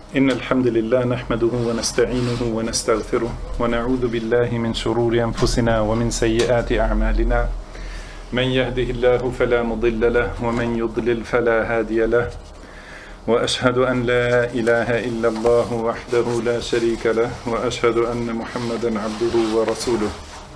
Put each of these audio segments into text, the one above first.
إن الحمد لله نحمده ونستعينه ونستغفره ونعوذ بالله من شرور أنفسنا ومن سيئات أعمالنا من يهده الله فلا مضل له ومن يضلل فلا هادي له وأشهد أن لا إله إلا الله وحده لا شريك له وأشهد أن محمدا عبده ورسوله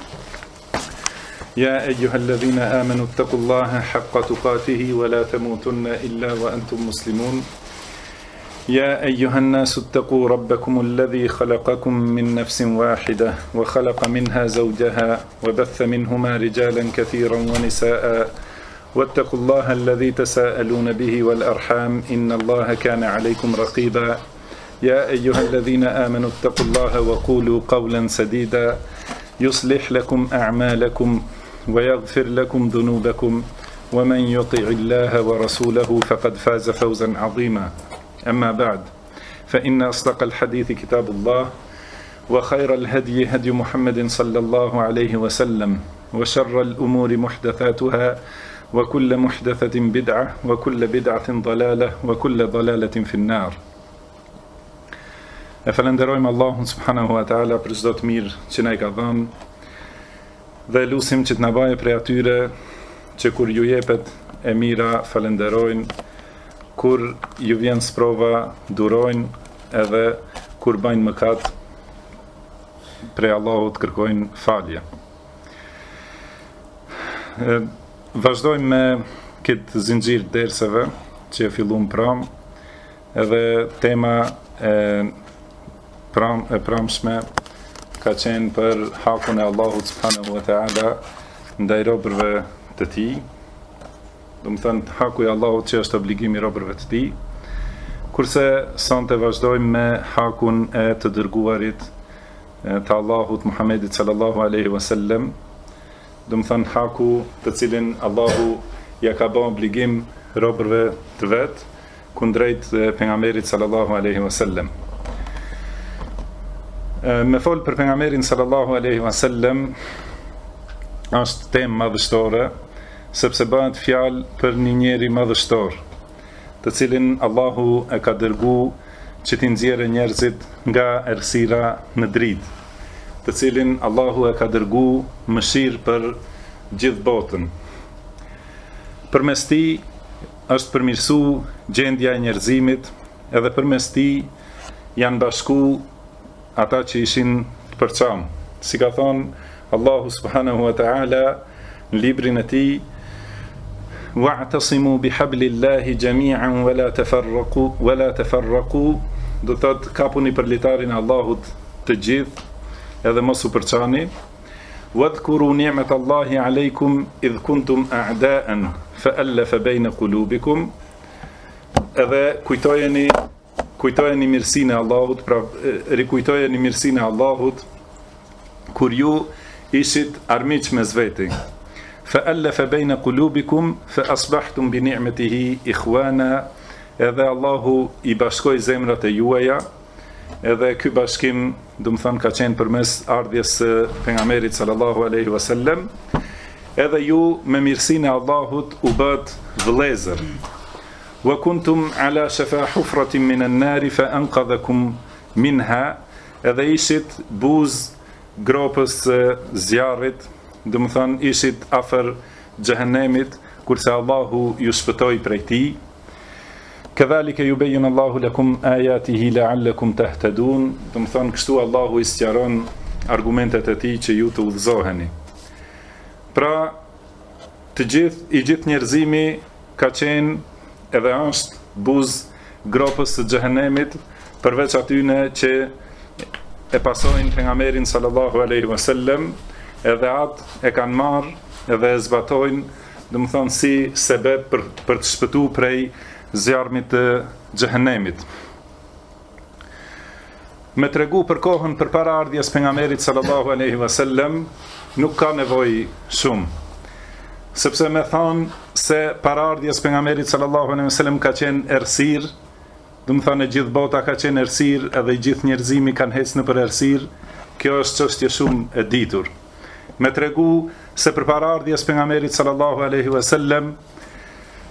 يا أيها الذين آمنوا اتقوا الله حق تقاته ولا تموتن إلا وأنتم مسلمون يا أيها الناس اتقوا ربكم الذي خلقكم من نفس واحدة وخلق منها زوجها وبث منهما رجالا كثيرا ونساء واتقوا الله الذي تساءلون به والأرحام إن الله كان عليكم رقيبا يا أيها الذين آمنوا اتقوا الله وقولوا قولا سديدا يصلح لكم أعمالكم ويغفر لكم ذنوبكم ومن يطع الله ورسوله فقد فاز فوزا عظيما أما بعد فإن أصدق الحديث كتاب الله وخير الهدي هدي محمد صلى الله عليه وسلم وشر الأمور محدثاتها وكل محدثة بدعة وكل بدعة ضلالة وكل ضلالة في النار. Falenderojmë Allahun subhanahu wa taala për çdo të mirë që na i ka dhënë dhe lutim që të na bëjë prej atyre që kur ju jepet e mira falenderojnë, kur ju vjen sprova durojnë, edhe kur bëjnë mëkat prej Allahut kërkojnë falje. Vazhdojmë me këtë zinxhir derseve që e filluam pram, edhe tema e pramshme ka qenë për hakun e Allahut subhanahu wa taala ndaj robërve të tij. Do të thënë haku i Allahut që është obligimi i robërve të tij. Kurse sonte vazhdojmë me hakun e të dërguarit të Allahut Muhammedit sallallahu alaihi wasallam. Do të thënë haku të cilin Allahu ja ka bërë obligim robërve të vet kundrejt pejgamberit sallallahu alaihi wasallam. Me fol për pejgamberin sallallahu alaihi wasallam është temë madhështore, sepse bëhet fjalë për një njeri madhështor, të cilin Allahu e ka dërgu që t'i nxjerrë njerëzit nga errësira në dritë, të cilin Allahu e ka dërgu mëshirë për gjithë botën. Përmes tij është përmirësu gjendja e njerëzimit, edhe përmes tij janë bashku ata që ishin të përçam. Si ka thonë Allahu subhanahu wa ta'ala në librin e tij, wa'tasimu bihablillahi jami'an wala tafarraqu, do të thotë kapuni për litarin e Allahut të gjithë, edhe mos u përçani. Wadhkuru ni'matallahi alaykum idh kuntum a'da'an fa'alafa bayna qulubikum, edhe kujtojeni mirësinë e Allahut, pra rikujtojeni mirësinë e Allahut kur ju ishit armiq mes veti. Fa'alafa bayna qulubikum fa asbahtum bi ni'matihi ikhwana, edhe Allahu i bashkoi zemrat e juaja, edhe ky bashkim, do të thënë, ka qenë përmes ardhjes së pejgamberit sallallahu alaihi wasallam, edhe ju me mirësinë e Allahut u bët vëllezër. Wa kuntum ala shafa hufratin min an-nar fa anqadhakum minha, edhe ishit buz gropës së zjarrit, do të thënë ishit afër xhehenemit, kurse Allahu ju shpëtoi prej tij. Kadhalika yubayyinu Allahu lakum ayatihi la'allakum tahtadun, do të thënë kështu Allahu i sqaron argumentet e tij që ju të udhëzoheni. Pra, i gjithë njerëzimi ka qenë edhe është buz gropës së xhehenemit, përveç atyne që e pasojnë pejgamberin sallallahu alaihi wasallam, edhe atë e kanë marrë edhe e zbatojnë, do të thonë si sebeb për të shpëtuar prej zjarmit të xhehenemit. Me tregu për kohën përpara ardhjes pejgamberit sallallahu alaihi wasallam nuk ka nevojë shumë, sepse me thonë se para ardhjes pejgamberit sallallahu alaihi wasallam ka qenë errësirë, do të thonë gjithë bota ka qenë errësirë, edhe gjithë njerëzimi kanë ecë në për errësirë. Kjo është çështje shumë e ditur. Me tregu se përpara ardhjes pejgamberit sallallahu alaihi wasallam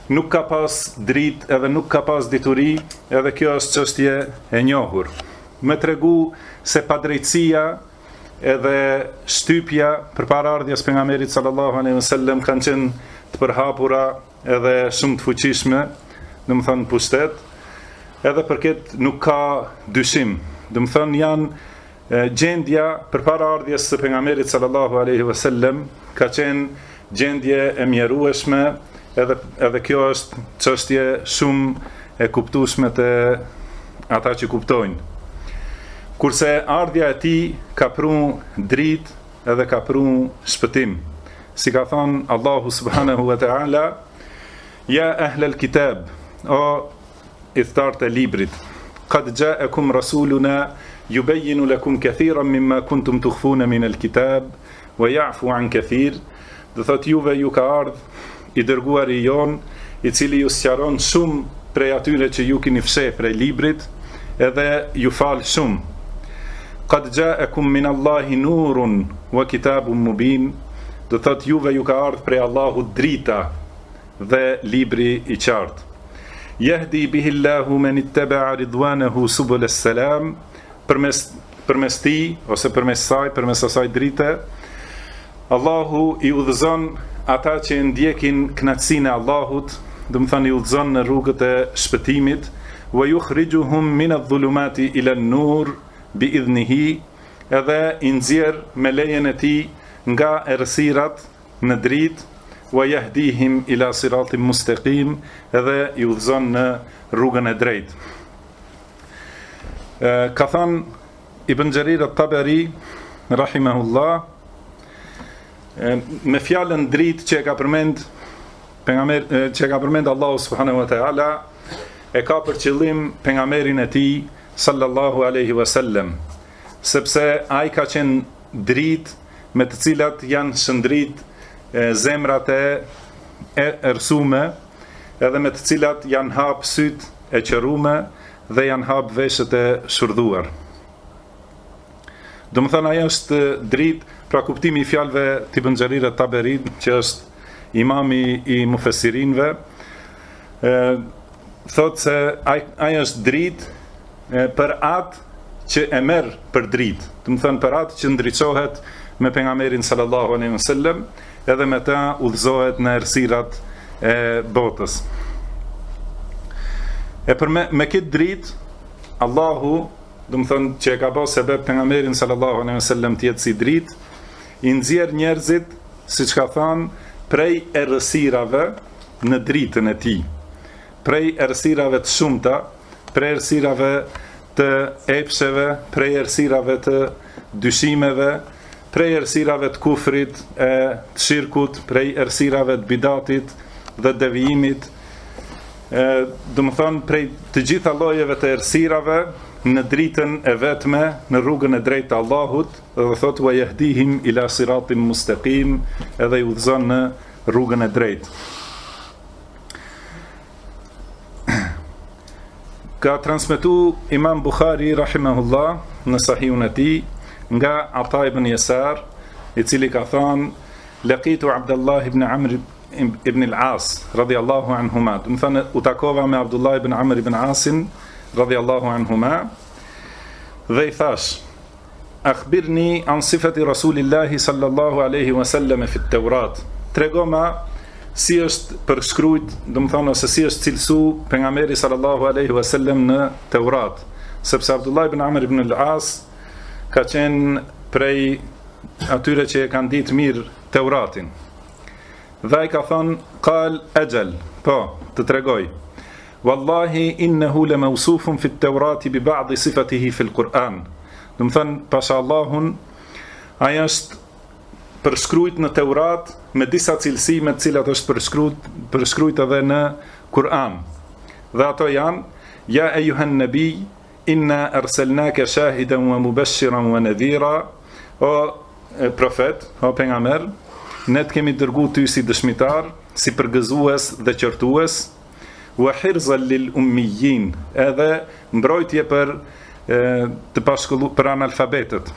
nuk ka pas dritë edhe nuk ka pas dituri, edhe kjo është çështje e njohur. Me tregu se padrejtësia edhe shtypja përpara ardhjes pejgamberit sallallahu alaihi wasallam kanë qenë të përhapura edhe shumë të fuqishme, domethënë pushtet, edhe për këtë nuk ka dyshim. Domethënë janë gjendja përpara ardhjes së pejgamberit sallallahu alaihi wasallam ka qenë gjendje e mjerueshme, edhe kjo është çështje shumë e kuptueshme te ata që kuptojnë. Kurse ardhja e tij ka pru dritë edhe ka pru shpëtim. Si ka thënë Allahu subhanahu wa ta'ala, ja ahlal kitab, o idhtarët e librit, qad ja'akum rasuluna yubayyinu lakum kathiran mimma kuntum tukhfuna min al-kitab wa ya'fu an kathir. Do thot juve ju ka ardh i dërguari jon, i cili ju sqaron shumë prej atyre që ju keni fsheh prej librit, edhe ju fal shumë. Qad ja'akum min Allahi nurun wa kitabun mubin. Do thot juve ju ka ardh prej Allahut drita dhe libri i qartë. Yahdi bihi Allahu man ittaba'a ridwanahu subul as-salam. Përmes tij ose përmes asaj drite, Allahu i udhëzon ata që ndjekin kënaqësinë e Allahut, do të thënë i udhëzon në rrugët e shpëtimit, wa yukhrijuhum min adh-dhulumati ila an-nur bi'idhnihi, edhe i nxjerr me lejen e tij nga errësirat në dritë, wa yahdihim ila siratin mustaqim, edhe i udhëzon në rrugën e drejtë. Ka thënë Ibn Jarir at-Tabari rahimahullah, me fjalën dritë që e ka përmend Allahu subhanahu wa ta'ala, e ka për qëllim pejgamberin e tij sallallahu alaihi wasallam, sepse ai ka qenë dritë me të cilat janë shëndrit zemrat e ersume, edhe me të cilat janë hap syt e qërume dhe janë hap veshët e shurdhuar. Do më thënë ajo është dritë, pra kuptimi i fjalëve të Ibn Jarir at-Tabari, që është imami i mufesirinve, thotë se ajo është dritë për atë që e merr për dritë. Do më thënë për atë që ndriçohet me pejgamberin sallallahu alaihi wasallam, edhe me ta udhëzohet në errësirat e botës. E për me këtë dritë, Allahu, do më thënë që e ka pas sebeb pejgamberin sallallahu alaihi wasallam të jetë si dritë, i nxjerr njerëzit, siç ka thënë, prej errësirave në dritën e tij, prej errësirave të shumta, prej errësirave të epsheve, prej errësirave të dyshimeve, prej errësirave të kufrit, e të shirkut, prej errësirave të bidatit dhe devijimit, do më thonë prej të gjitha llojeve të errësirave në dritën e vetme, në rrugën e drejtë të Allahut, dhe thotë wa yahdihim ila siratin mustaqim, edhe i udhëzon në rrugën e drejtë. Ka transmetu Imam Bukhari rahimahullah në sahihun e tij nga Ata ibn Yasar, i cili ka thënë laqitu Abdullah ibn Amr ibn al-As radiyallahu anhuma. Do të thënë u takova me Abdullah ibn Amr ibn Asin radiyallahu anhuma dhe i thash: akhbirni an sifati Rasulillahi sallallahu alaihi wasallam fi at-Taurat. Tregoma si është përshkruajt, do të thonë ose si është cilësu pejgamberi sallallahu alaihi wasallam në Teurat, sepse Abdullah ibn Amr ibn al-As ka qenë prej atyre që e kanë ditë mirë Teuratin. Dhe ai ka thënë qal ajal, po, të tregoj. Wallahi innahu la mawsufun fi at-Taurati bi ba'd sifatihi fi al-Quran. Do të thënë pasha Allahun, ai është përshkruajt në Teurat me disa cilësi me të cilat është përshkruajt edhe në Kur'an. Dhe ato janë: ja ayyuhan nabi inna arsalnaka shahidan wa mubashiran wa nadhira. O profet, o pejgamber, ne të kemi dërguar ty si dëshmitar, si përgëzues dhe qortues, wa hirzan lil ummiyin, edhe mbrojtje për të pashkolluar, për analfabetët.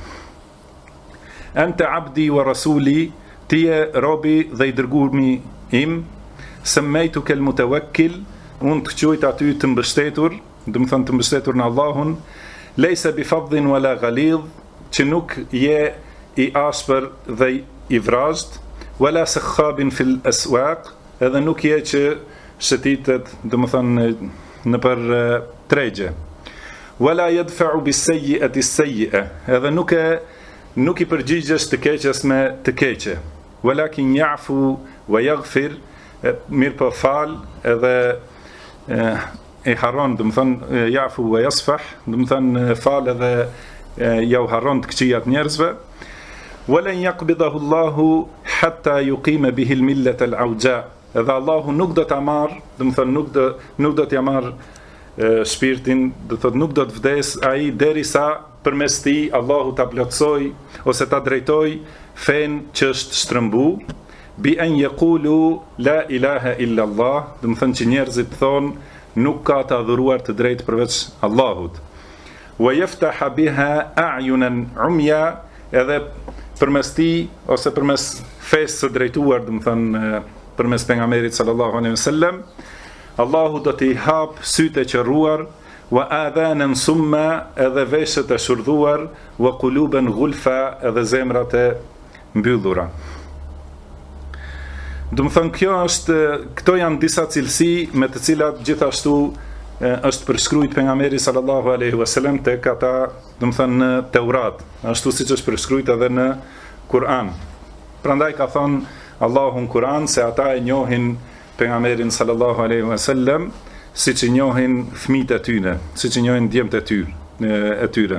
Anta abdi wa rasuli, ti je robi dhe i dërguari im, semmejtuke al-mutawakkil, unë të quajt aty të mbështetur, do të thënë të mbështetur në Allahun, lejse bi fadhin wala ghalidh, që nuk je i ashpër dhe i vrazhd, wala sakhabin fil aswaq, edhe nuk je që shëtitet, do të thënë në për tregje. Wala yadfa'u bis-sayyi'ati as-sayyi'a, edhe nuk i përgjigjesh të keqes me të keqe. Walakin ya'fu wa yaghfir, mirë po fal edhe e harron, do të thënë ya'fu wa yasfah, do të thënë fal edhe ja u harron të këqijat njerëzve. Wala yaqbidahu Allahu hatta yuqima bihi al-millat al-awja, edhe Allahu nuk do ta marr, do të thënë nuk do t'ja marr shpirtin, do thotë nuk do të vdes ai derisa përmes tij Allahu ta plotësoj ose ta drejtoj fen që është shtrëmbu, bi an yaqulu la ilaha illa Allah, do të thënë që njerëzit thonë nuk ka të adhuruar të drejtë përveç Allahut. Wa yaftaha biha a'yunan umya, edhe përmes tij ose përmes fesë së drejtuar, do të thënë përmes pejgamberit sallallahu alaihi wasallam, Allahu do t'i hap sytë e qërruar, wa adhanan summa, edhe veshët e shurdhuar, wa quluban ghulfa, edhe zemrat e mbyllura. Do të thënë këto janë disa cilësi me të cilat gjithashtu është përshkruajtur pejgamberi sallallahu alaihi wasallam tek ata, do të thënë në Teurat, ashtu siç është përshkruajtur edhe në Kur'an. Prandaj ka thënë Allahu në Kur'an se ata e njohin pejgamberin sallallahu alaihi wasallam siç i njohin fëmijët e tyre, siç i njohin djemtë e tyre.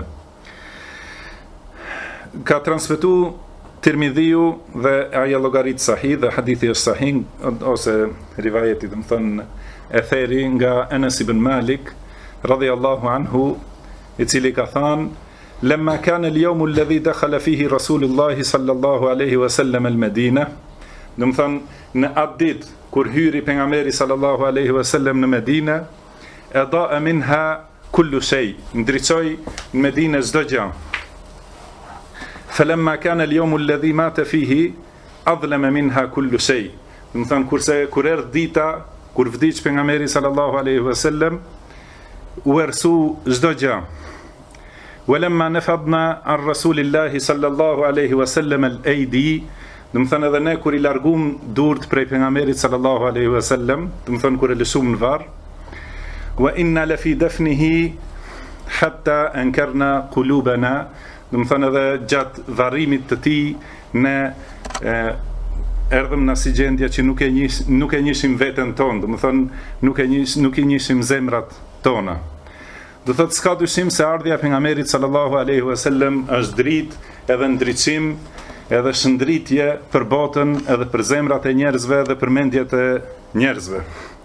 Ka transmetuar Tirmidhiu dhe ajo llogarit sahih dhe hadithi është sahih ose rivajeti, do të thënë e theri nga Anas ibn Malik radhiyallahu anhu, i cili ka thënë: "Lamma kana al-yawm alladhi dakhala fihi Rasulullah sallallahu alaihi wasallam al-Madina", do të thënë në atë ditë kur hyri pejgamberi sallallahu alaihi wasallam në Medinë, ada'a minha kullu shay, ndriçoi në Medinë çdo gjë. Falamma kana al-yawm alladhi mata fihi adlama minha kullu shay, do të thënë kur erdhi dita kur vdiq pejgamberi sallallahu alaihi wasallam, u ersu çdo gjë. Walamma nafadna an rasulillahi sallallahu alaihi wasallam al-aidi, do të thënë edhe ne kur i largum durt prej pejgamberit sallallahu alaihi wasallam, do të thënë kur e lëshum në varr, wa inna la fi dafnihi hatta ankarna qulubana, do të thënë edhe gjatë varrimit të tij ne erdhëm në si gjendje që nuk e njihsim veten tonë, do të thënë nuk i njihsim zemrat tona. Do të thotë s'ka dyshim se ardhja e pejgamberit sallallahu alaihi wasallam është dritë edhe ndriçim edhe shëndritje për botën edhe për zemrat e njerëzve dhe për mendjet e njerëzve.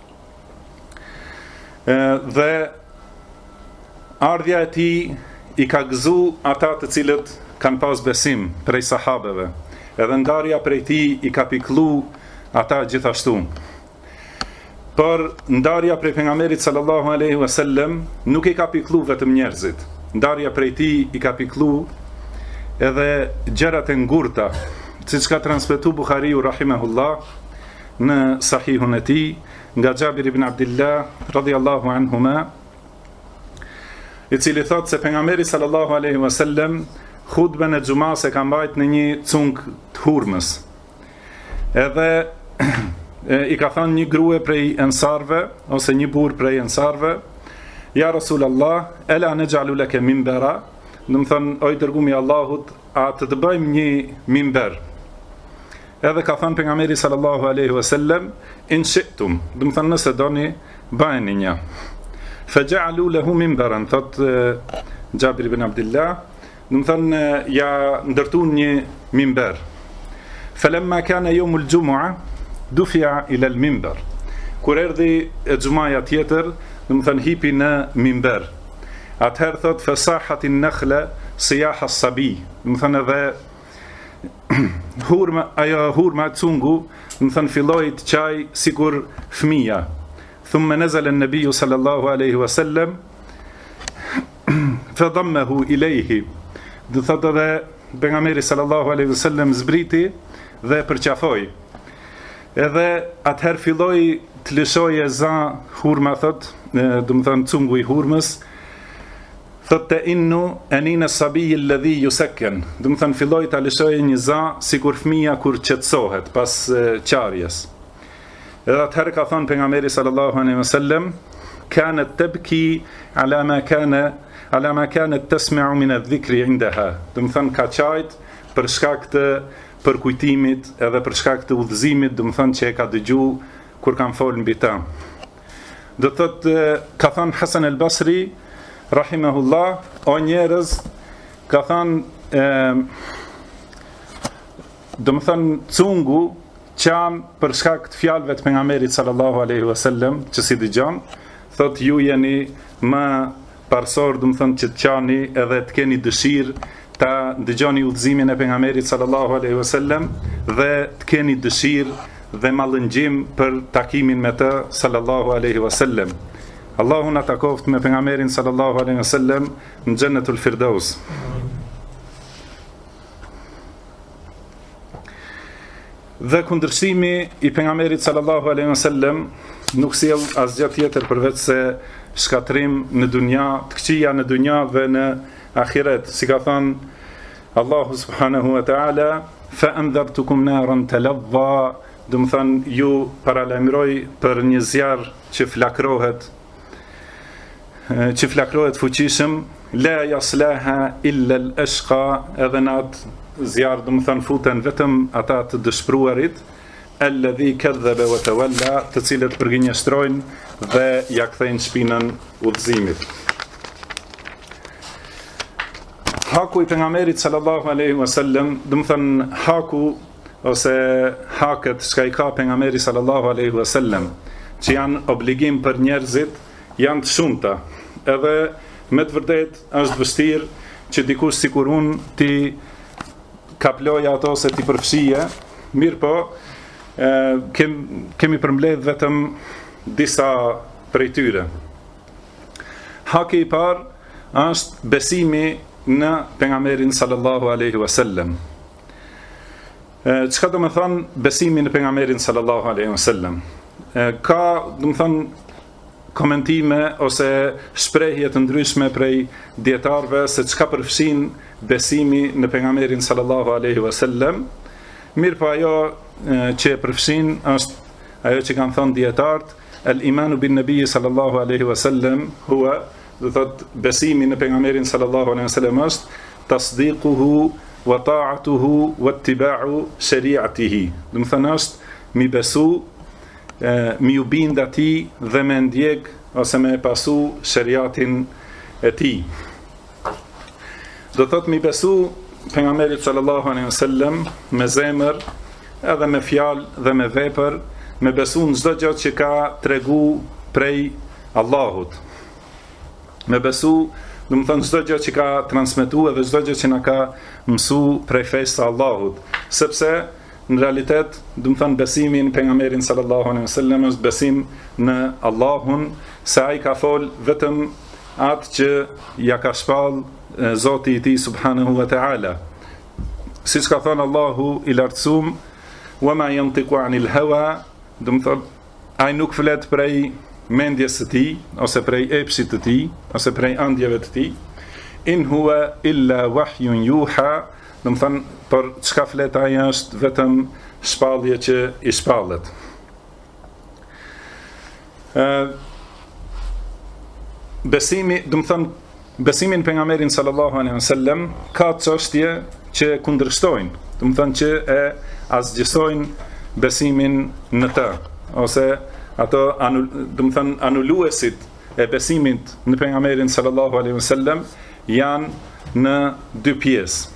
Dhe ardhja e tij i ka gëzu ata të cilët kanë pas besim prej sahabeve, edhe ndarja prej tij i ka pikëllu ata gjithashtu. Por ndarja prej pejgamberit sallallahu alaihi wasallam nuk i ka pikëllu vetëm njerëzit. Ndarja prej tij i ka pikëllu edhe gjërat e ngurta, siç ka transmetuar Buhariu rahimahullah në sahihun e tij nga Jabir ibn Abdullah radhiyallahu anhuma, i cili thot se pejgamberi sallallahu alaihi wasallam hutbën e xumas e ka mbajt në një cung të hurmës. Edhe i ka thënë një grua prej ensarve ose një burr prej ensarve: "Ja Rasulullah, ela naj'alu laka minbara", do të thënë o i dërguari i Allahut, a të bëjmë një minber? Edhe ka thënë pejgamberi sallallahu alaihi wasallam: "In shi'tum", do të thënë nëse doni bëjeni një. Faj'alu lahu minbaran, thot Jabir ibn Abdullah, do të thënë ja ndërtuan një minber. Falamma kana yawm al-jum'a dufi'a ila al-minbar. Kur erdhi xumaja tjetër, do të thënë hipi në minber. Atëherë thot fasahat an-nakhla siyah as-sabi, do të thënë edhe hurma cungu, do të thënë filloi të çaj sikur fëmia. Thumma nazala an-nabiy sallallahu alaihi wasallam fadammahu ilayhi, do thotë edhe pejgamberi sallallahu alaihi wasallam zbriti dhe përqafoi. Edhe atëherë filloi të lëshoje za hurma, thot, do të thënë cungu i hurmës, thot të innu enine sabiji lëdhi ju seken, do të thënë filloi të lëshoje një za si kur fëmia kur qetësohet pas qarjes. Edhe atëherë ka thënë pejgamberi sallallahu alaihi wasallam, kanat tabki ala ma kanat tasma'u min adh-dhikri indaha. Do të thënë ka qajt për shkak të përkujtimit edhe për shkak të udhëzimit, do të thënë që e ka dëgju kur kanë folë mbi ta. Do thotë ka thënë Hasan al-Basri rahimahullah, o njerëz, ka thënë do të thënë cungu qan për shkak të fjalëve të pejgamberit sallallahu alaihi wasallam, që si dëgjon, thot ju jeni më parsor, do të thënë që të qani edhe të keni dëshirë ta dëgjoni udhëzimin e pejgamberit sallallahu alaihi wasallam dhe të keni dëshirë dhe mallëngjim për takimin me të sallallahu alaihi wasallam. Allahu na takoft me pejgamberin sallallahu alaihi wasallam në Jannatul Firdaus. Dhe kundërshtimi i pejgamberit sallallahu alaihi wasallam nuk sjell asgjë tjetër përveç se shkatrim në dunja, të këqija në dunja dhe në ahiret, si ka thënë Allahu subhanahu wa ta'ala, fa andhartukum naran talazza, do të thënë ju paralajmëroj për një zjarr që flakrohet fuqishëm, la yaslaha illa al-ashqa, edhe në atë zjarr do të thënë futen vetëm ata të dëshpëruarit, alladhi kadhaba wa tawalla, të cilët përgjigjëstrojnë dhe ja kthejnë shpinën udhëzimit. Haku i pejgamberit sallallahu alaihi wasallam, do të thënë haku ose hakët që i ka pejgamberi sallallahu alaihi wasallam, që janë obligim për njerëzit, janë të shumta. Edhe me të vërtet është vështirë që dikush sikur unë ti kaploja ato se ti përfshije, mirë po, kemi përmbledh vetëm disa prej tyre. Haki i parë është besimi në pejgamberin sallallahu alaihi wasallam. Çka do të thonë besimi në pejgamberin sallallahu alaihi wasallam? Ka, do të thonë, komentime ose shprehje të ndryshme prej dietarëve se çka përfshin besimi në pejgamberin sallallahu alaihi wasallam. Mirë po ajo që e përfshin është ajo që kanë thënë dietarët, el-imanu bin nabi sallallahu alaihi wasallam huwa, do thot besimi në pejgamberin sallallahu alaihi wasallam është tasdiquhu wa ta'atuhu wa ittiba'u shari'atihi. Do të thënë është mi besu, mi u bind atij dhe me ndjek ose me pasu shariatin e tij. Do thot mi besu pejgamberit sallallahu alaihi wasallam me zemër, edhe me fjalë dhe me vepër, me besu në çdo gjë që ka tregu prej Allahut. Me besu, do të thënë çdo gjë që ka transmetuar dhe çdo gjë që na ka mësu prej fesë së Allahut, sepse në realitet, do të thënë besimi në pejgamberin sallallahu alaihi wasallam është besim në Allahun, se ai ka fol vetëm atë që ja ka shpall Zoti i tij subhanahu wa ta'ala. Siç ka thënë Allahu i lartësuam, wa ma yantiqu anil hawa, do të thënë ai nuk flet prej mendjes së tij ose prej epshit të tij ose prej ëndjeve të tij. In huwa illa wahyun yuha, do të thënë por çka flet ai është vetëm shpallje që i shpallet. Besimi, do të thënë besimin pejgamberin sallallahu alaihi wasallam ka çështje që kundërshtojnë, do të thënë që e asgjësojnë besimin në të, ose ato do të thënë anuluesit e besimit në pejgamberin sallallahu alaihi wasallam janë në dy pjesë.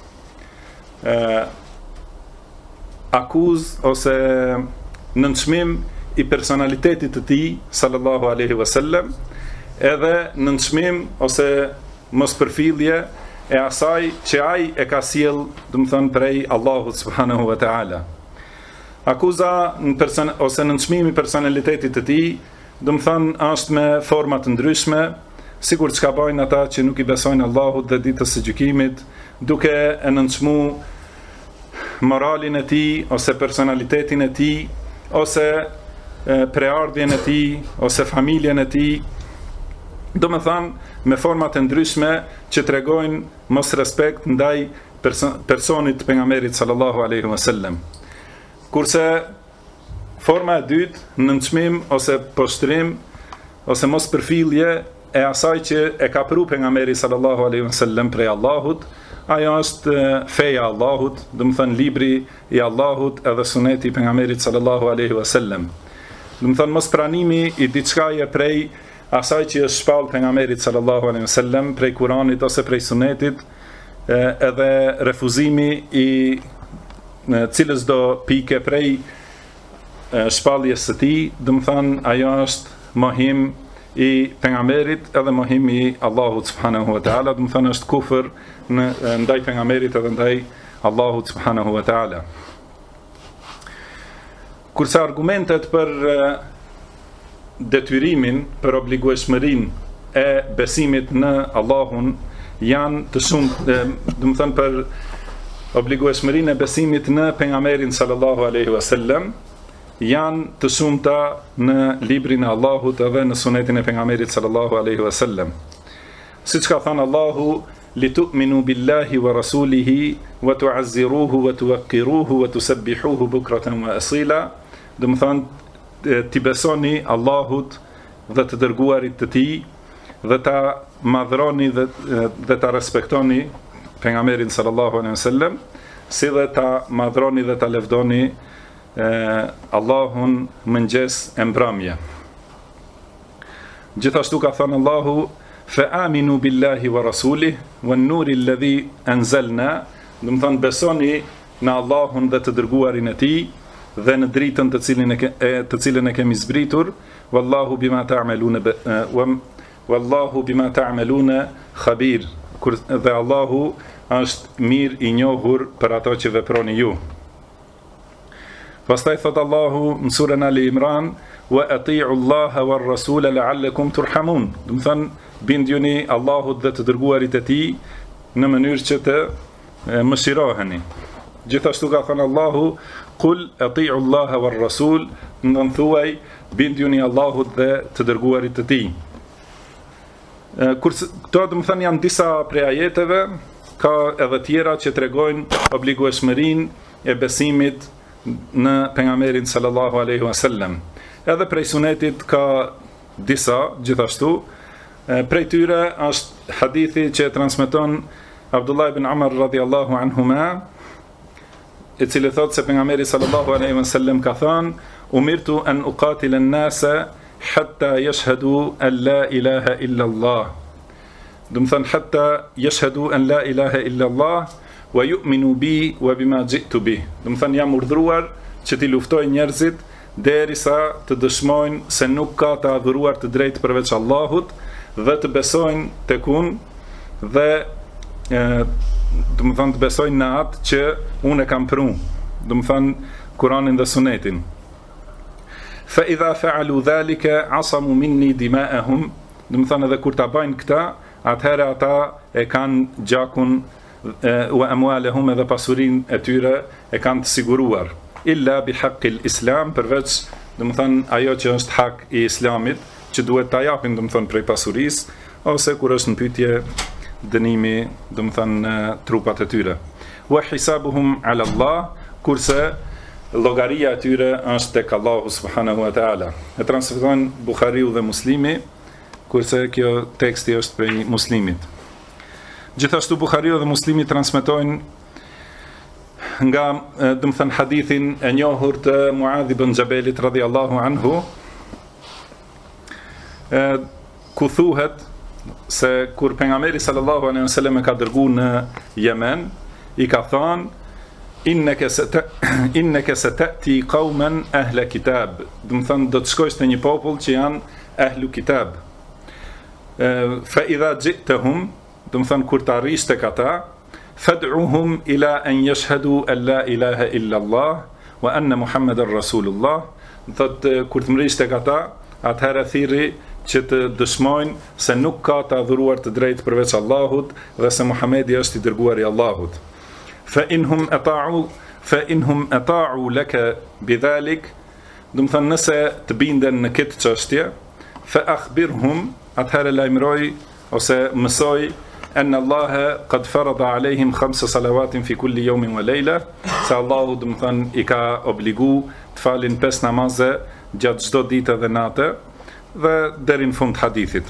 Akuz ose nënçmim i personalitetit të tij sallallahu alaihi wasallam, edhe nënçmim ose mospërfillje e asaj që ai e ka sjell, do të thënë prej Allahut subhanahu wa ta'ala. Akuza ose nënçmimi i personalitetit të tij, do të thënë është me forma të ndryshme, sikur çka bajnë ata që nuk i besojnë Allahut dhe ditës së gjykimit, duke e nënçmuar moralin e tij ose personalitetin e tij ose preardhjen e tij, ose familjen e tij, do me thanë me format e ndryshme që tregojnë mos respekt ndaj personit të pejgamberit sallallahu alaihi wasallam. Kurse forma e dytë, nënçmim ose poshtrim ose mos përfillje e asaj që e ka pru pejgamberi sallallahu alaihi wasallam prej Allahut, ajo është feja e Allahut, do të thënë libri i Allahut edhe suneti i pejgamberit sallallahu alaihi wasallam. Do të thënë mos pranimi i diçkaje prej asaj që është shpall pejgamberit sallallahu alaihi wasallam prej Kuranit ose prej sunetit, edhe refuzimi i cilës do pike prej shpalljes së tij, do të thënë ajo është mohim i pejgamberit edhe mohim i Allahut subhanahu wa taala, do të thënë është kufër ndaj pejgamberit edhe ndaj Allahut subhanahu wa taala. Kurse argumentet për detyrimin, për obligueshmërinë e besimit në Allahun janë të shumë, do të thënë për obligueshmërinë e besimit në pejgamberin sallallahu alaihi wasallam janë të shumta në librin e Allahut edhe në sunetin e pejgamberit sallallahu alaihi wasallam. Siç ka thënë Allahu, litu'minu billahi wa rasulihi wa tu'azziruhu wa tuwaqqiruhu wa tusabbihuhu bukratan wa asila, do të thënë t'i besoni Allahut dhe të dërguarit të tij dhe ta madhroni dhe ta respektoni pejgamberin sallallahu alaihi wasallam, si dhe ta madhroni dhe ta lëvdoni Allahun mëngjes e mbrëmje. Gjithashtu ka thënë Allahu, fa aminu billahi wa rasulih wan nuri alladhi anzalna, do të thënë besoni në Allahun dhe të dërguarin e tij dhe në dritën të cilën e kemi zbritur, wallahu bima ta'maluna khabir, dhe Allahu është mirë i njohur për ato që veproni ju. Pastaj thot Allahu në surën Ali Imran, wa ati'u Allaha war rasula la'allakum turhamun, do të thënë bindjuni Allahut dhe të dërguarit e tij në mënyrë që të mëshiroheni. Gjithashtu ka thënë Allahu, qul ati'u Allaha war rasul, do të thuaj bindjuni Allahut dhe të dërguarit të tij. Kurse këto do të thënë janë disa prej ajeteve, ka edhe tjera që tregojnë obligueshmërinë e besimit në pejgamberin sallallahu alaihi wasallam. Edhe prej sunetit ka disa gjithashtu. Prej tyre është hadithi që transmeton Abdullah ibn Amr radhiyallahu anhuma, i cili thot se pejgamberi sallallahu alaihi wasallam ka thënë, umirtu an uqatila an-nasa hatta yashhadu an la ilaha illa Allah. Do të thënë hatta yashhadu an la ilaha illa Allah wa yu'minu bi wa bima ji'tu bi. Do të thënë jam urdhëruar që t'i luftoj njerëzit derisa të dëshmojnë se nuk ka të adhuruar të drejtë përveç Allahut dhe të besojnë tek unë dhe do të thënë të besojnë në atë që unë e kam pru, do të thënë Kur'anin dhe Sunetin. Fa idha fa'alu dhalika asamu minni dima'ahum, do të thënë edhe kur ta bëjnë këta, atëherë ata e kanë gjakun wa amwalahum, edhe pasurinë e tyre e kanë të siguruar, illa bi haqqil islam, përveç do të thënë ajo që është hak i islamit, që duhet ta japin do të thënë prej pasurisë, ose kur është në pyetje dënimi do të thënë trupat e tyre. Wa hisabuhum ala Allah, kurse llogaria e tyre është tek Allahu subhanahu wa taala. E transmeton Buhariu dhe Muslimi, kurse kjo teksti është prej Muslimit. Gjithashtu Buhariu dhe Muslimi transmetojnë nga do të thënë hadithin e njohur të Muadh ibn Jabalit radhiyallahu anhu, ku thuhet se kur pejgamberi sallallahu alaihi wasallam e ka dërguar në Yemen, i ka thënë innaka satati qauman ahla kitab, do të thënë do të shkosh te një popull që janë ahlu kitab. Fa idha ji'tahum, do të thënë kur të arrish tek ata, fad'uhum ila an yashhadu an la ilaha illa Allah wa anna Muhammadar Rasulullah, do të kur të mrish tek ata, atëherë thirrri që të dëshmojnë se nuk ka të adhuruar të drejtë përveç Allahut dhe se Muhamedi është i dërguari i Allahut. Fa inhum ata'u laka bidhalik, do të thënë nëse të binden në këtë çështje, fa akhbirhum, atëherë lajmëroj ose mësoj أن الله قد فرض عليهم 5 صلوات في كل يوم وليلة se Allahu do të thënë I ka obligu të falin 5 namaze gjatë çdo dite dhe nate dhe deri në fund hadithit.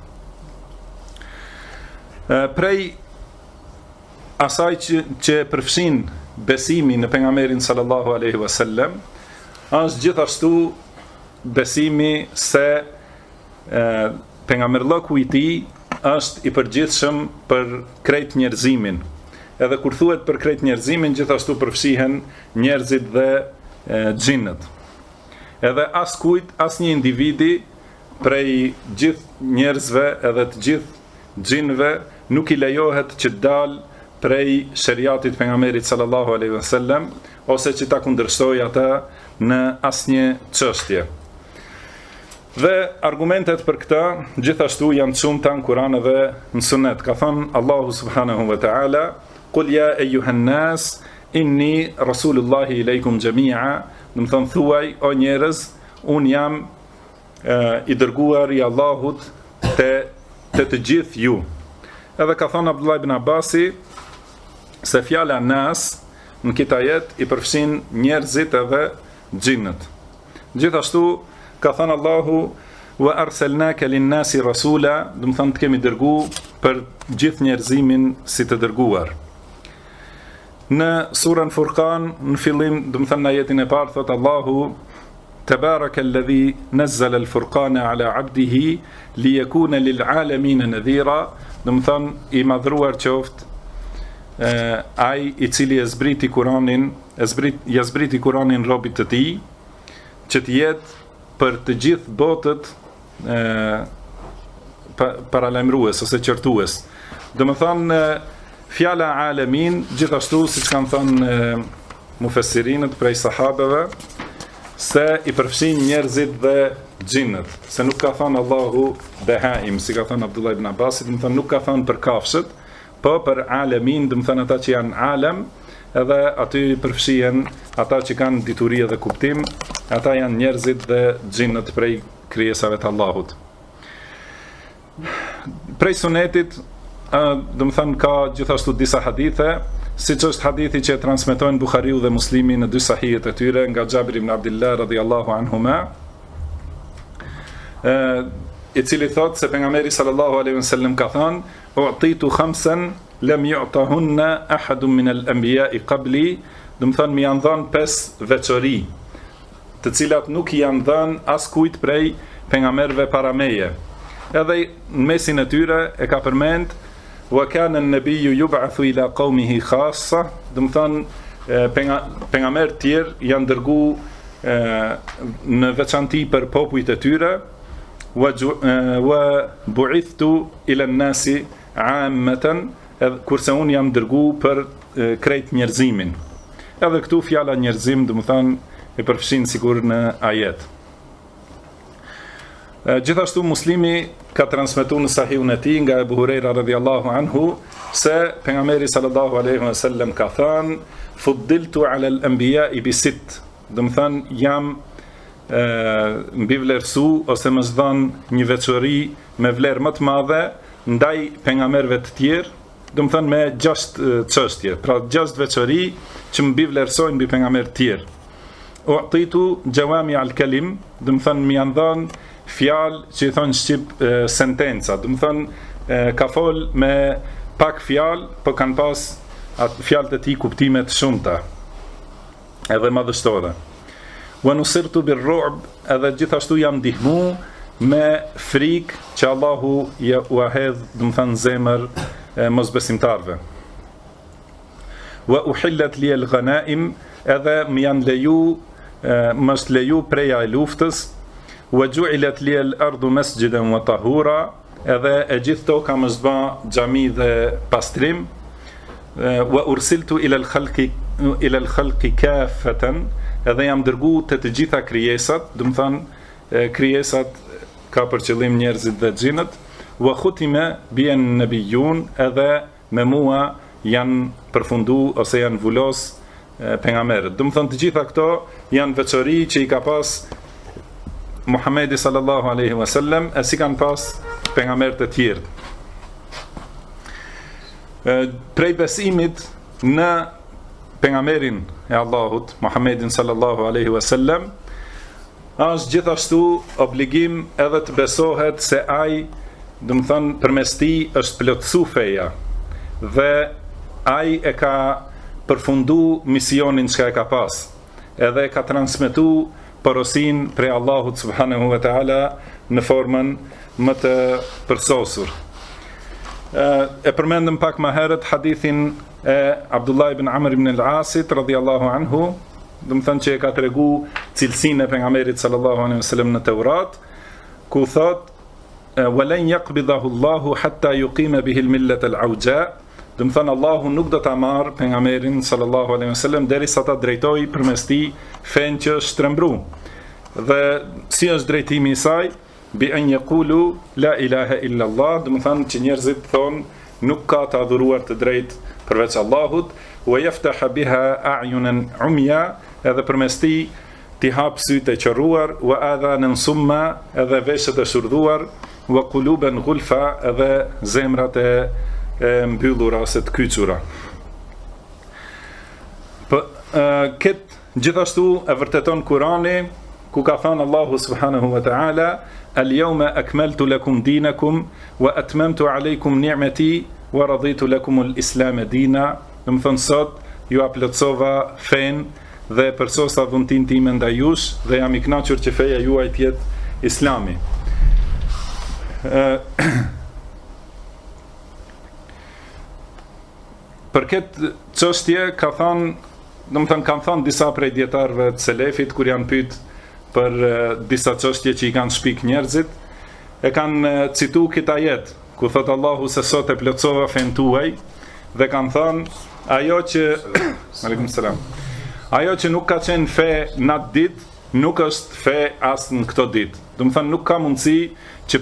Prej asaj që përfshin besimi në pejgamberin sallallahu alaihi wasallam është gjithashtu besimi se pejgamberlloku I tij është I përgjithshëm për krejt njerëzimin. Edhe kur thuhet për krejt njerëzimin, gjithashtu përfshihen njerëzit dhe xhinët. Edhe askujt, asnjë individi prej gjithë njerëzve edhe të gjithë xhinëve nuk I lejohet që të dalë prej sheriatit pejgamberit sallallahu alaihi wasallam ose që ta kundërshtojë ata në asnjë çështje. Dhe argumentet për këta gjithashtu janë të shumta në Kur'an dhe në Sunet. Ka thënë Allahu subhanahu wa ta'ala: "Qul ya ayyuhan nas inni rasulullahi ilaykum jami'a", do të thënë thuaj o njerëz, un jam I dërguar I Allahut te të gjithë ju. Edhe ka thënë Abdullah ibn Abbasi se fjala nas në këtë ajet I përfshin njerëzit edhe xhinët. Gjithashtu ka thënë Allahu: "Wa arsalnaka lin-nasi rasula", do të thënë të kemi dërgu për gjithë njerëzimin si të dërguar. Në surën Furqan, në fillim, do të thënë në ajetin e parë, thot Allahu: "Tabarakalladhi nazzala al-furqana ala 'abdihi liyakuna lil'alamin nadhira", do të thënë I madhruar qoftë ai I cili e zbriti Kur'anin, ja zbriti Kur'anin robit të tij, që të jetë për të gjithë botët paralajmërues ose qortues. Do të thonë fjala alamin gjithashtu siç kanë thënë mufessirinët prej sahabeve se I përfshin njerëzit dhe xhinët, se nuk ka thënë Allahu behaim, si ka thënë Abdullah ibn Abbas, do të thonë nuk ka thënë për kafshët, po për alamin, do të thonë ata që janë alem, edhe aty përfshihen ata që kanë dituri dhe kuptim, ata janë njerëzit dhe xhinët prej krijesave të Allahut. Prej sunetit, do të thënë ka gjithashtu disa hadithe, siç është hadithi që e transmetojnë Buhariu dhe Muslimi në dy sahihet e tyre nga Xhabir ibn Abdullah radhiyallahu anhuma, I cili thot se pejgamberi sallallahu alaihi wasallam ka thënë: "U'titu khamsan lam yu'tahunna ahadun min al-anbiya'i qabli", do të thënë më janë dhënë 5 veçori, të cilat nuk I janë dhënë askujt prej pejgamberëve para meje. Edhe në mesin e tyre e ka përmend: "Wa kana an-nabiyyu yub'athu ila qaumihi khassa", do të thënë pejgamberë të tjerë janë dërguar në veçanti për popujt e tyre, wa bu'ithtu ila an-nasi 'ammatan, kurse unë jam dërguar për krejt njerëzimin. Edhe këtu fjala njerëzim, do të thënë e përfshin sikur në ajet. Gjithashtu Muslimi ka transmetuar në sahihun e tij nga Abu Huraira radhiyallahu anhu se pejgamberi sallallahu alaihi wasallam ka thënë: "Fuddiltu 'ala al-anbiya'i bi 6", do të thënë jam mbi vlerësu ose më dhënë një veçori me vlerë më të madhe ndaj pejgamberëve të tjerë, do të thënë me 6 çështje, pra 6 veçori që mbi vlerësojnë mbi pejgamberë të tjerë. U'titu jawami al-kalim, do të thënë më janë dhënë fjalë që I thonë shqip sentenca, do të thënë ka fol me pak fjalë, po kanë pas atë fjalët e tij kuptime të shumta edhe madhështore. Wa nusirtu bir-ru'b, edhe gjithashtu jam ndihmu me frikë që Allahu u hedh, do të thënë zemër mosbesimtarve. Wa uhillat li al-ghanaim, edhe më janë leju, më është leju preja e luftës. Wa ju'ilat li al-ardu masjidan wa tahura, edhe e gjithë toka më është bë xhami dhe pastrim. Wa ursiltu ila al-khalqi kaffatan, edhe jam dërgu të gjitha krijesat, do të thënë krijesat ka për qëllim njerëzit dhe xhinët. Wa khutima bi an-nabiyyun, edhe me mua janë përfundu ose janë vulos pejgamberët. Do të thonë të gjitha këto janë veçori që i ka pas Muhamedi sallallahu alaihi wasallam, e si kanë pas pejgamberët e tjerë. Prej besimit në pejgamberin e Allahut, Muhammedin sallallahu alaihi wasallam, është gjithashtu obligim edhe të besohet se ai, do të thonë, përmes tij është plotësu feja dhe ai e ka përfundu misionin që e ka pas, edhe e ka transmetu porosin prej Allahut subhanahu wa ta'ala në formën më të përsosur. E përmendëm pak më herët hadithin e Abdullah ibn Amr ibn al-Asit radhiyallahu anhu, do të thënë që e ka tregu cilësinë e pejgamberit sallallahu alaihi wasallam në Teurat, ku thot walan yaqbidahu Allahu hatta yuqima bihi al-millat al-awja, do të thënë Allahu nuk do ta marr pejgamberin sallallahu alaihi wasallam derisa ta drejtoj përmes tij fen që është trembru. Dhe si është drejtimi i saj? Bi an yaqulu la ilaha illa Allah, do të thënë që njerëzit thonë nuk ka të adhuruar të drejtë përveç Allahut, wa yaftaha biha a'yunan umya, edhe përmes tij ti hap sytë e qorruar, wa adhanan summa, edhe veshët e shurdhuar, wa quluban ghulfa, edhe zemrat e mbyllura ose të kyçura. Këtë gjithashtu e vërteton Kurani, ku ka thënë Allahu subhanahu wa ta'ala, al-yawma akmaltu lakum dinakum wa atmamtu alaykum ni'mati wa raditu lakum al-islam dina. Do të thonë sot ju plotësova fen dhe përsosa dhuntin time ndaj jush dhe jam i kënaqur që feja juaj të jetë Islami. Për këtë çështje ka thënë, do të thënë kanë thënë disa prej dietarëve të selefit kur janë pyet për disa çështje që i kanë shpik njerëzit, e kanë citu këtë ajet, ku thot Allahu se sot e plotësova fen tuaj, dhe kanë thënë ajo që aleikum selam, ajo që nuk ka qenë fe në atë ditë, nuk është fe as në këto ditë. Do të thënë nuk ka mundësi që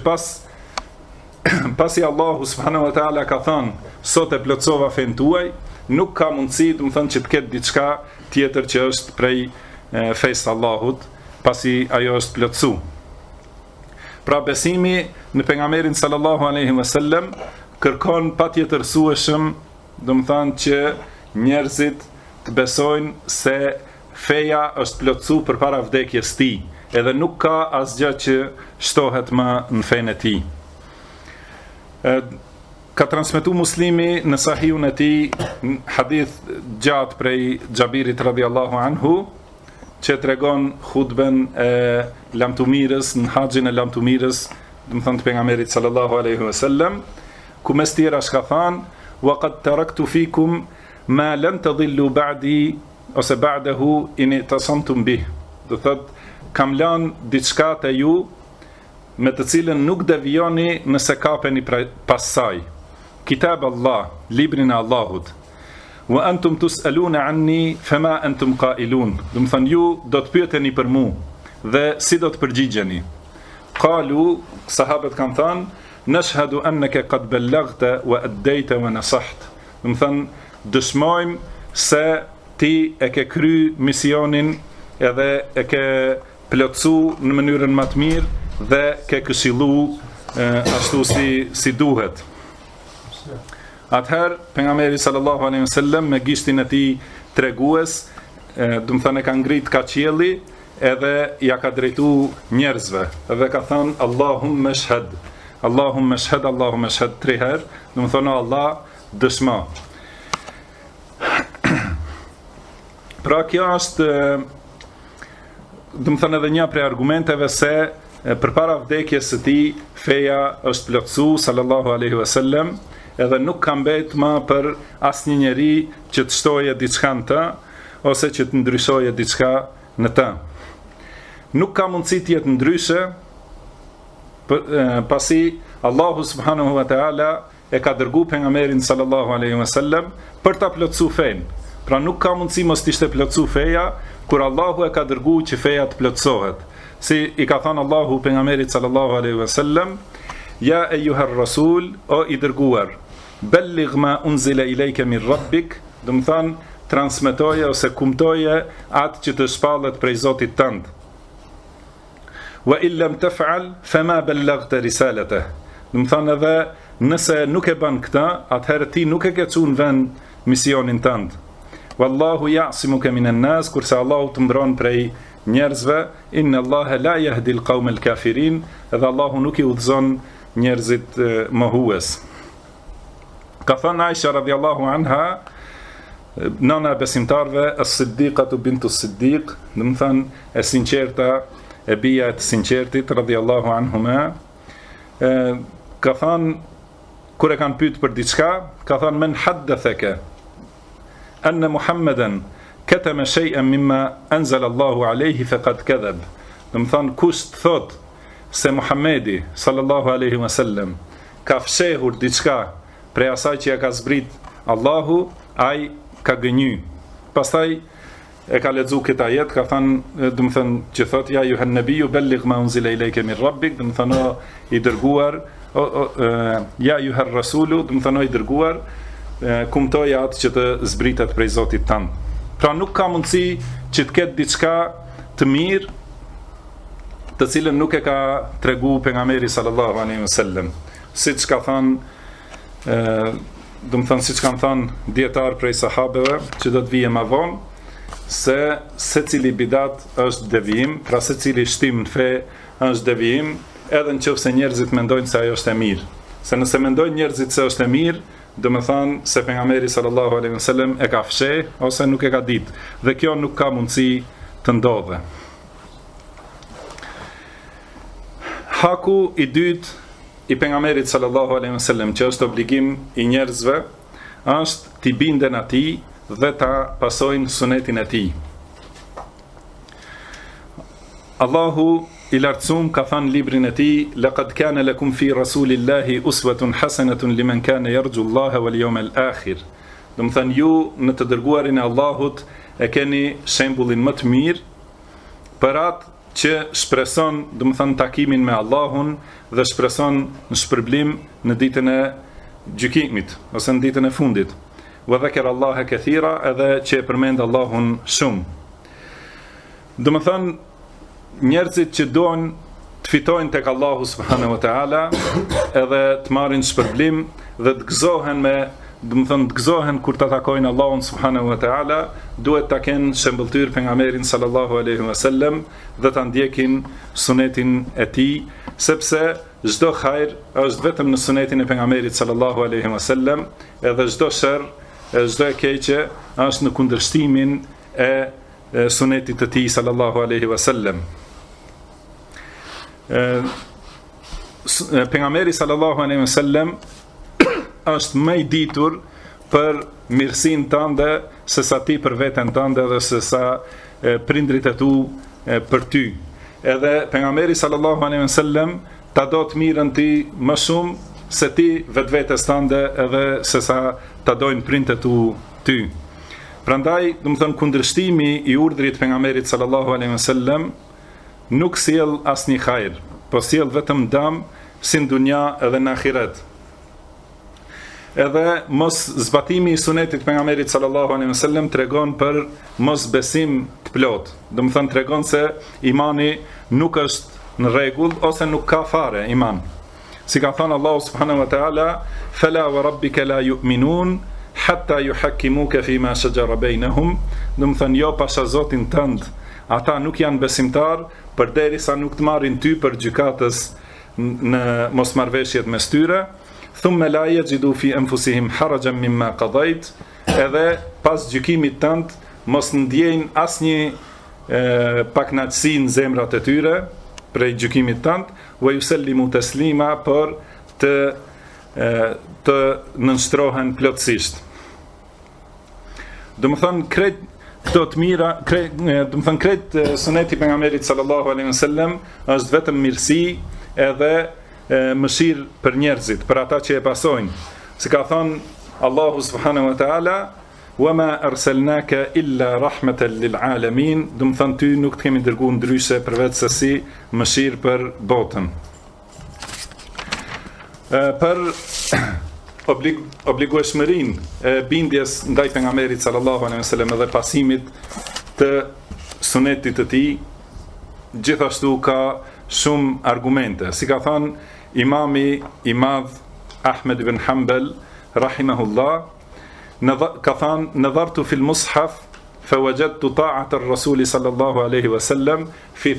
pasi Allahu subhanahu wa taala ka thënë sot e plotësova fen tuaj, nuk ka mundësi, do të thënë, që të ketë diçka tjetër që është prej fesë Allahut, pasi ajo është plotësu. Pra besimi në pejgamberin sallallahu alaihi wasallam kërkon patjetërsueshëm, do të thënë, që njerëzit të besojnë se feja është plotësu përpara vdekjes së tij, edhe nuk ka asgjë që shtohet më në fenë e tij. Ka transmetu Muslimi në sahihun e tij hadith gjatë prej Xhabirit radhiyallahu anhu, që tregon hutben e lamtumirës në haxhin e lamtumirës, do të thënë të pejgamberit sallallahu alaihi wasallam, ku mes tjera ka thënë wa qad taraktu fikum ma lan tadhillu ba'di ose ba'dahu in tasamtum bih. Do thotë kam lënë diçka te ju me të cilën nuk devijoni nëse kapeni pas saj. Kitab Allah, librin e Allahut. Wa antum tus'aluna anni fama antum qailun. Do të thënë ju do të pyeteni për mua dhe si do të përgjigjeni. Qalu, sahabët kanë thënë, nashhadu annaka qad ballaghta wa addayta wa nasahta. Do të thënë dëshmojmë se ti e ke kry misionin edhe e ke plotësu në mënyrën më të mirë dhe ke këshillu ashtu si duhet. Atëherë pejgamberi sallallahu alaihi wasallam me gishtin e tij tregues, do të thënë ka ngrit ka qielli edhe ja ka drejtu njerëzve edhe ka thënë Allahumma shhad, Allahumma shhad, Allahumma shhad 3 herë, do të thonë Allah dëshmo. Pra kjo është, do të thënë, edhe një prej argumenteve se përpara vdekjes së tij feja është plotësu sallallahu alaihi wasallam, edhe nuk ka mbet më për asnjë njeri që të shtoje diçka në të ose që të ndryshoje diçka në të. Nuk ka mundësi të jetë ndryshe pasi Allahu subhanahu wa taala e ka dërguar pejgamberin sallallahu alaihi wasallam për ta plotësuar fen. Pra nuk ka mundësi mos të ishte plotësuar feja kur Allahu e ka dërguar që feja të plotësohet. Si i ka thënë Allahu pejgamberit sallallahu alaihi wasallam, ja ejuhar rasul, o i dërguar, belligh ma unzila ilayka min rabbik, do të thënë transmetoje ose kumtoje atë që të shpallet prej Zotit tënd. Wa illam taf'al fama ballaghta risalata. Do të thonë edhe nëse nuk e bën këtë, atëherë ti nuk e ke çuar në vend misionin tënd. Wallahu ya'simuka minan nas, kurse Allahu të mbron prej njerëzve, inna Allaha la yahdi al-qawma al-kafirin, edhe Allahu nuk i udhëzon njerëzit mohues. Ka thënë Aisha radhiyallahu anha, nana besimtarve, as-Siddiqatu bintu as-Siddiq, do të thënë e sinqerta, e bija e të sinqertit radhiyallahu anhuma, ka thënë kur e kanë pyet për diçka, ka thënë men haddathaka anna Muhammadan katama shay'an mimma anzala Allahu alayhi faqad kadhab. Do të thënë kush thot se Muhamedi sallallahu alaihi wasallam ka fshehur diçka prej asaj që ja ka zbrit Allahu, ai ka gënjy. Pastaj e ka lexuar këtë ajet, ka thënë, do të thënë që thot ja yuhan nabiyyu balligh ma unzila ilayka min rabbik, do të thënë i dërguar, ja yuhar rasulu, do të thënë i dërguar, kumtoj atë që të zbritet prej Zotit tënd. Pra nuk ka mundësi që të ketë diçka të mirë të cilën nuk e ka tregu pejgamberi sallallahu alaihi wasallam. Siç ka thënë, do të thënë siç kanë thënë dietar prej sahabeve që do të vijë më vonë, se secili bidat është devijim, pra secili shtim në fe është devijim, edhe nëse njerëzit mendojnë se ajo është e mirë. Se nëse mendojnë njerëzit se është e mirë, do të thonë se pejgamberi sallallahu alaihi wasallam e ka fsheh ose nuk e ka ditë, dhe kjo nuk ka mundësi të ndodhe. Haku i dytë i pejgamberit sallallahu alaihi wasallam, që është obligim i njerëzve, është t'i binden atij dhe ta pasojnë sunetin e tij. Allahu i lartësuar ka thënë librin e tij, laqad kana lakum fi rasulillahi uswatun hasanatun liman kana yarju Allaha wal yawmal akhir. Do të thënë ju në të dërguarin e Allahut e keni shembullin më të mirë për atë që shpreson, do të thënë takimin me Allahun dhe shpreson në shpërblim në ditën e gjykimit ose në ditën e fundit. Wa dhakara Allaha kathira, edhe që e përmend Allahun shumë. Do të thënë njerëzit që duan të fitojnë tek Allahu subhanahu wa taala, edhe të marrin shpërblim dhe të gëzohen me, do të thënë të gëzohen kur ta takojnë Allahun subhanahu wa taala, duhet ta kenë shembulltyr pejgamberin sallallahu alaihi wasallam dhe ta ndjekin sunetin e tij, sepse çdo hajër është vetëm në sunetin e pejgamberit sallallahu alaihi wasallam, edhe çdo sherr, çdo e keqe është në kundërshtimin e sunetit të tij sallallahu alaihi wasallam. Pejgamberi sallallahu alaihi wasallam është më i ditur për mirësinë tënde se sa ti për veten tënde dhe se sa prindrit e tu për ty. Edhe pejgamberi sallallahu alaihi wasallam ta do të mirën ti më shumë se ti vetvetes tënde, edhe se sa ta dojnë prindrit e tu ty. Prandaj, do të thënë kundërshtimi i urdhrit pejgamberit sallallahu alaihi wasallam nuk sjell asnjë hajër, po sjell vetëm dëm si në dunja edhe në ahiret. Edhe mos zbatimi i sunetit pejgamberit sallallahu alaihi wasallam tregon për mos besim të plot. Do të thënë tregon se imani nuk është në rregull ose nuk ka fare iman. Si ka thënë Allahu subhanahu wa taala, fala wa rabbika la yu'minun hatta yuhakkimuka fima shajara bainahum. Do të thënë jo pasha Zotin tënd, ata nuk janë besimtar përderisa nuk të marrin ty për gjykatës në mosmarrveshjet mes tyre. Thumma la yajidu fi anfusihim harajan mimma qadait, edhe pas gjykimit tënd mos ndjejnë asnjë pakënaqësi në zemrat e tyre prej gjykimit tënd, wa yusallimu taslima, për të nënshtrohen plotësisht. Do të thënë krejt këto të mira, do të thënë krejt suneti pejgamberit sallallahu alaihi wasallam është vetëm mirësi edhe mëshirë për njerëzit, për ata që e pasojnë. Si ka thënë Allahu subhanahu wa taala, "Wama arsalnaka illa rahmatan lil alamin", do të thënë ty nuk të kemi dërguar ndryshe përveç se si mëshirë për botën. Për obligueshmërinë e bindjes ndaj pejgamberit sallallahu alaihi wasallam dhe pasimit të sunetit të tij, gjithashtu ka shumë argumente. Si ka thënë imami i madh Ahmed ibn Hanbal rahimahullah, ka thënë nadhartu fil mushaf فوجدت طاعة الرسول صلى الله عليه وسلم في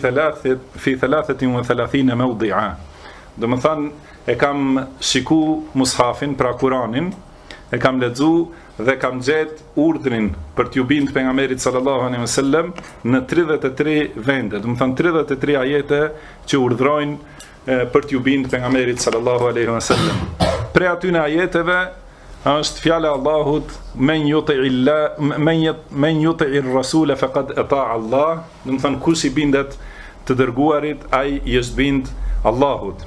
33 موضعا. Do më thënë, e kam shiku mushafin, pra Kuranin, e kam lexu dhe kam gjetë urdhrin për t'ju bindë pejgamberit sallallahu alaihi wasallam në 33 vende. Do më thënë 33 ajete që urdhrojnë për t'ju bindë pejgamberit sallallahu alaihi wasallam. Pre atyne ajeteve është fjala e Allahut men yuti'i ar-rasul faqad ata'a Allah, do të thënë kush i bindet të dërguarit ai i është bind Allahut.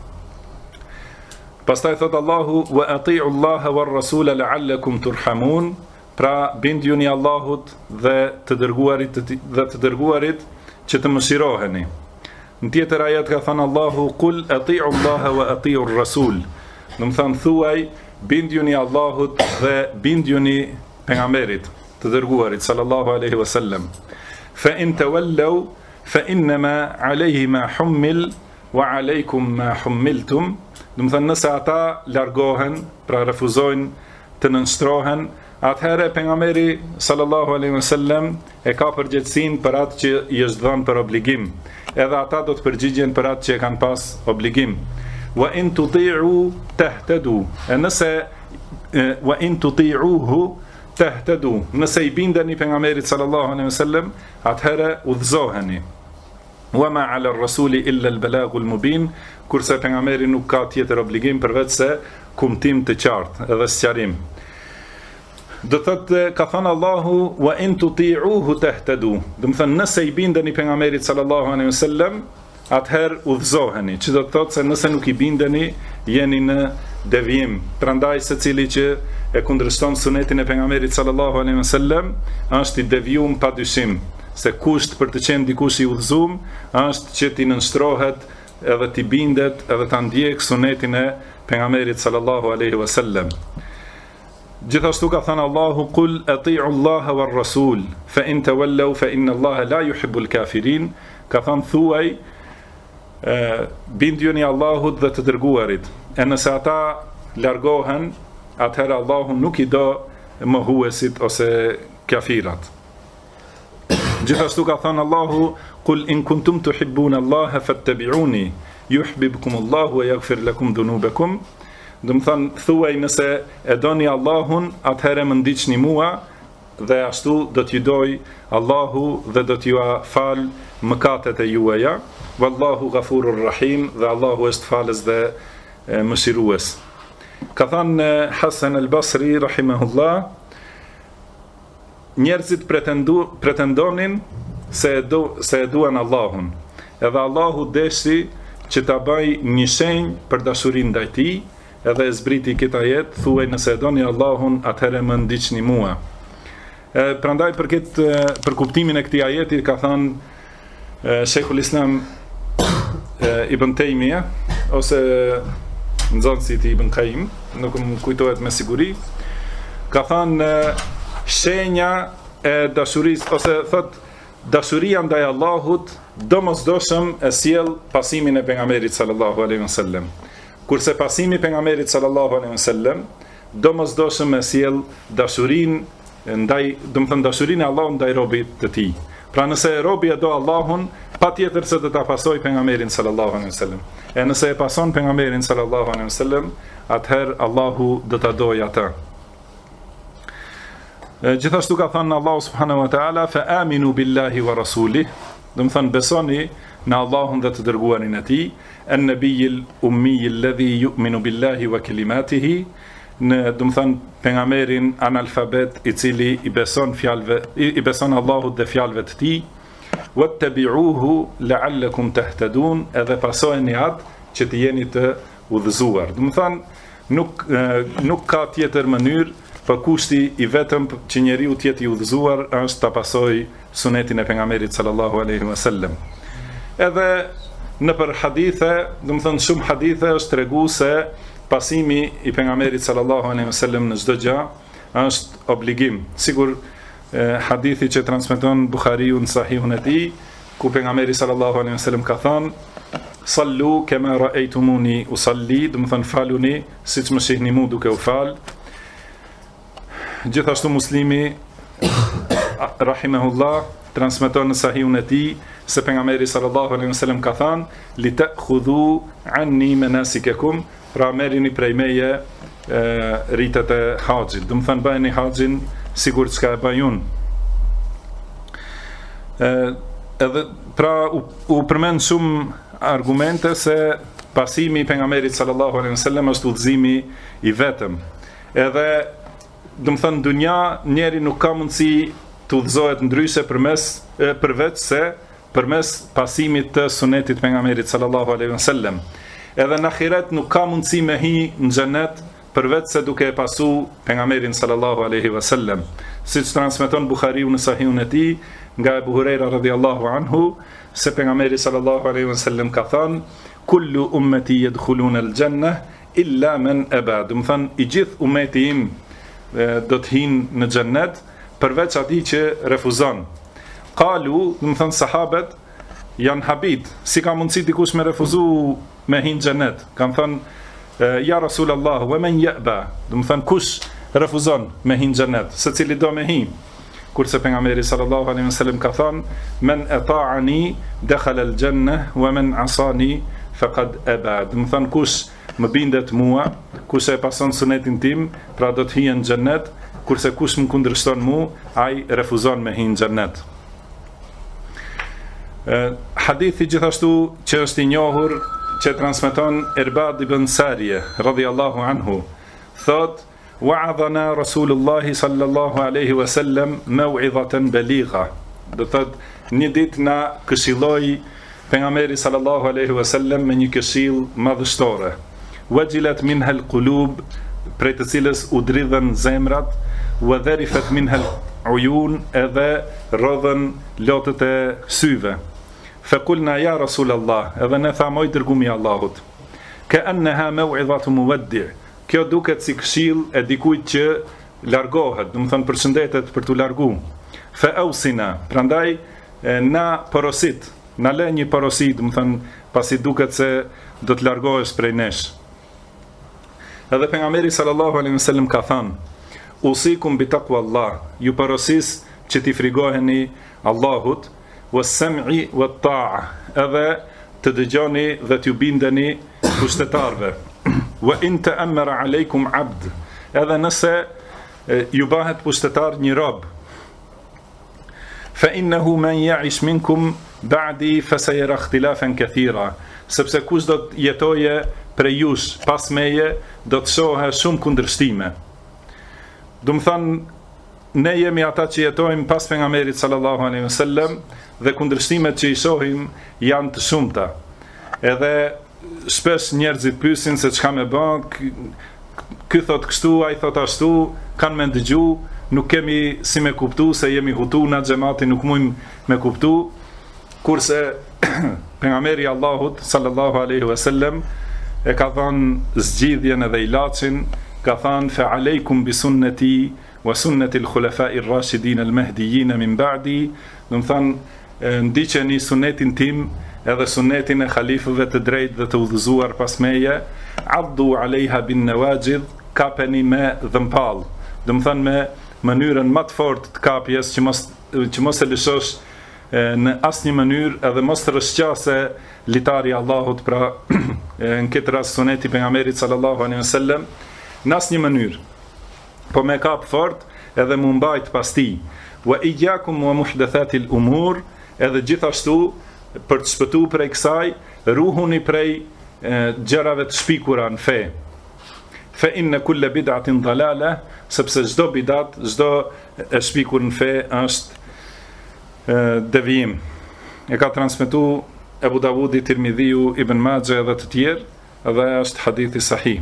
Pastaj thot Allahu wa ati'u Allah war-rasul la'allakum turhamun, pra bindjuni Allahut dhe të dërguarit që të mëshiroheni. Në tjetër ajet ka thënë Allahu qul ati'u Allah wa ati'u ar-rasul, do të thënë thuaj bindjuni Allahut dhe bindjuni pejgamberit të dërguarit sallallahu alaihi wasallam. Fa in tawallaw fa inma alayhi ma hummil wa alaykum ma hummiltum. Do të thënë nëse ata largohen, pra refuzojnë të nënshtrohen, atëherë pejgamberi sallallahu alaihi wasallam e ka përgjegjësinë për atë që i është dhënë për obligim. Edhe ata do të përgjigjen për atë që e kanë pas obligim. Wa in tuti'u tahtadu, wa in tuti'uhu tahtadu, nëse i bindeni pejgamberit sallallahu alaihi wasallam, atëherë udhëzoheni. Wa ma 'ala ar-rasuli illa al-balagul mubin, kurse pejgamberi nuk ka tjetër obligim përveç se kumtim të qartë edhe sqarim. Do thotë ka thënë Allahu wa in tuti'uhu tahtadu, do të thënë nëse i bindeni pejgamberit sallallahu alaihi wasallam, atëherë udhëzoheni, që do të thotë se nëse nuk i bindeni, jeni në devijim. Prandaj secili që e kundërshton sunetin e pejgamberit sallallahu alaihi wasallam është i devijuar padyshim, se kusht për të qenë dikush i udhëzuar është që ti nënshtrohet edhe ti bindet edhe ta ndjek sunetin e pejgamberit sallallahu alaihi wasallam. Gjithashtu ka thënë Allahu qul ati'u Allah war rasul fa in tawallaw fa inna Allah la yuhibbul kafirin, ka thënë thuaj bindjuni Allahut dhe të dërguarit, e nëse ata largohen, atëherë Allahu nuk i do mohuesit ose kafirat. Gjithashtu ka thënë Allahu qul in kuntum tuhibbuna Allah fattabi'uni yuhibbukum Allah wa yaghfir lakum dhunubakum. Do të thënë thuaj nëse e doni Allahun, atëherë më ndiqni mua dhe ashtu do t'ju doj Allahu dhe do t'ju fal mëkatet e juaja. Wallahu ghafurur rahim, dhe Allahu është falës dhe mëshirues. Ka thënë Hasan al-Basri rahimahullah, njerëzit pretendonin se e duan Allahun, edhe Allahu deshi që ta bëj një shenjë për dashurinë ndaj tij, edhe e zbriti këtë ajet, thuaj nëse e doni Allahun, atëherë më ndiqni mua. Prandaj për kuptimin e këtij ajeti ka thënë Sheikhul Islam Ibn Taymiyyah ose nxënësi i Ibn Qayyim, nuk më kujtohet me siguri, ka thënë shenja e dashurisë, ose thot dashuria ndaj Allahut domosdoshëm e sjell pasimin e pejgamberit sallallahu alaihi wasallam. Kurse pasimi i pejgamberit sallallahu alaihi wasallam domosdoshëm e sjell dashurinë ndaj, do të thënë dashurinë e Allahut ndaj robit të tij. Pra nëse robi e do Allahun, patjetër se do ta pasojë pejgamberin sallallahu alaihi wasallam. E nëse e pason pejgamberin sallallahu alaihi wasallam, atëherë Allahu do ta dojë atë. Gjithashtu ka thënë Allahu subhanahu wa taala fa aminu billahi wa rasulih, do të thënë besoni në Allahun dhe të dërguarin e tij, an-nabiyil ummi alladhi yu'minu billahi wa kalimatihi, do të thënë pejgamberin analfabet i cili i beson Allahut dhe fjalëve të tij, wattabi'uhu la'allakum tahtadun, edhe pasojeni atë që të jeni të udhëzuar. Do të thënë nuk ka tjetër mënyrë, për kushti i vetëm që njeriu të jetë i udhëzuar është ta pasojë sunetin e pejgamberit sallallahu alaihi wasallam. Edhe në për hadithe, do të thënë shumë hadithe është treguar se pasimi i pejgamberit sallallahu alaihi wasallam në çdo gjë është obligim. Sigur hadithi që transmeton Buhariu në sahihun e tij, ku pejgamberi sallallahu alaihi wasallam ka thënë: "Sallu kama ra'aytumuni usalli", do të thënë faluni siç më shihni mua duke u fal. Gjithashtu Muslimi rahimahullah transmeton në sahihun e tij se pejgamberi sallallahu alaihi wasallam ka thënë: "Li ta'khudhu anni manasikakum", pra merrini prej meje ritet e haxhit. Do të thënë bëheni haxhin sigur çka e bëj unë. Edhe pra u përmend shumë argumente se pasimi i pejgamberit sallallahu alaihi wasallam është udhëzimi i vetëm. Edhe do të thënë dunja njeri nuk ka mundësi të udhëzohet ndryshe përveç se përmes pasimit të sunetit pejgamberit sallallahu alaihi wasallam. Edhe në ahiret nuk ka mundësi me hi në xhenet përveç se duke e pasu pejgamberin sallallahu alaihi wasallam. Siç transmeton Buhariu në sahihun e tij nga Abu Huraira radhiyallahu anhu se pejgamberi sallallahu alaihi wasallam ka thënë: "Kullu ummati yadkhuluna al-jannah illa man aba", do të thënë i gjithë ummeti im do të hinë në xhennet përveç atij që refuzon. Qalu, do të thënë sahabët janë habit, si ka mundësi dikush me refuzu me hinë xhennet? Kan thënë: "Ja Rasulullah, wa man ya'ba", do të thënë kush refuzon me hinë xhennet, secili do me hi. Kurse pejgamberi sallallahu alaihi wasallam ka thënë: "Men ata'ani dakhala al-jannah wa man 'asani faqad aba", do të thënë kush më bindet mua, kush e pason sunetin tim, pra do të hijë në xhennet, kurse kush më kundërshton mua, ai refuzon me hinë xhennet. Hadithi gjithashtu që është i njohur që transmeton Irbad ibn Sarije radhiyallahu anhu thot: "Wa'adhana Rasulullah sallallahu alaihi wasallam maw'izatan baligha", do thot një ditë na këshilloi pejgamberi sallallahu alaihi wasallam me një këshill madhështore. Wajilat minha al-qulub, prej të cilës u dridhen zemrat, wa dharifat minha al-uyun, edhe rodhen lotët e syve. Faqulna ya Rasulullah, edhe ne thamë: "O dërgumi i Allahut, ka annaha maw'izatu muwaddi'", kjo duket si këshill e dikujt që largohet, do të thënë përshëndetet për t'u largu. Fa ausina, prandaj na porosit, na lë një porosi, do të thënë pasi duket se do të largohesh prej nesh. Edhe pejgamberi sallallahu alaihi wasallam ka thënë: "Usikum bi taqwallah", ju porosis që t'i frigoheni Allahut, was-sam'i wat-ta'a, edhe të dëgjoni dhe t'ju bindeni pushtetarve. Wa in ta'ammara alaykum 'abd, edhe nëse ju bëhet pushtetar një rob. Fa innahu man ya'ish minkum ba'di fasayara ikhtilafan kathira, sepse kush do të jetoje prej jush pas meje, do të shohë shumë kundërshtime. Do të thënë ne jemi ata që jetojmë pas pejgamberit sallallahu alaihi wasallam dhe kundërshtimet që i shohim janë të shumta. Edhe shpesh njerëzit pyesin se çka më bën, ky thot kështu, ai thot ashtu, kanë me ndëgju, nuk kemi si me kuptu, se jemi hutu na xhamati, nuk mujmë me kuptu, kurse pejgamberi Allahut sallallahu alaihi wasallam e ka thënë zgjidhjen edhe ilaçin, ka thënë: "Fa alaykum bi sunnati wa sunnati al-khulafa'i ar-rashidin al-mahdiyyin min ba'di", do të thënë ndiqeni sunetin tim edhe sunetin e khalifëve të drejtë dhe të udhëzuar pas meje, addu alejha bin nawajid, kapeni me dhëmpall, do të thënë me mënyrën më të fortë të kapjes, që mos e lëshosh në asnjë mënyrë, edhe mos të rrëshqase litari Allahut, pra në këtë rast suneti pejgamberit sallallahu alaihi wasallam, në asnjë mënyrë, po me kap fort edhe mu mbajt pas tij. Wa iyyakum wa muhdathatil umur, edhe gjithashtu për të shpëtu prej kësaj, ruhuni prej gjërave të shpikura në fe. Fa inna kulla bid'atin dalala, sepse çdo bidat, çdo e shpikur në fe është devijim. E ka transmetuar Abu Davudi, Tirmidhiu, Ibn Majah dhe të tjerë, dhe është hadithi sahih.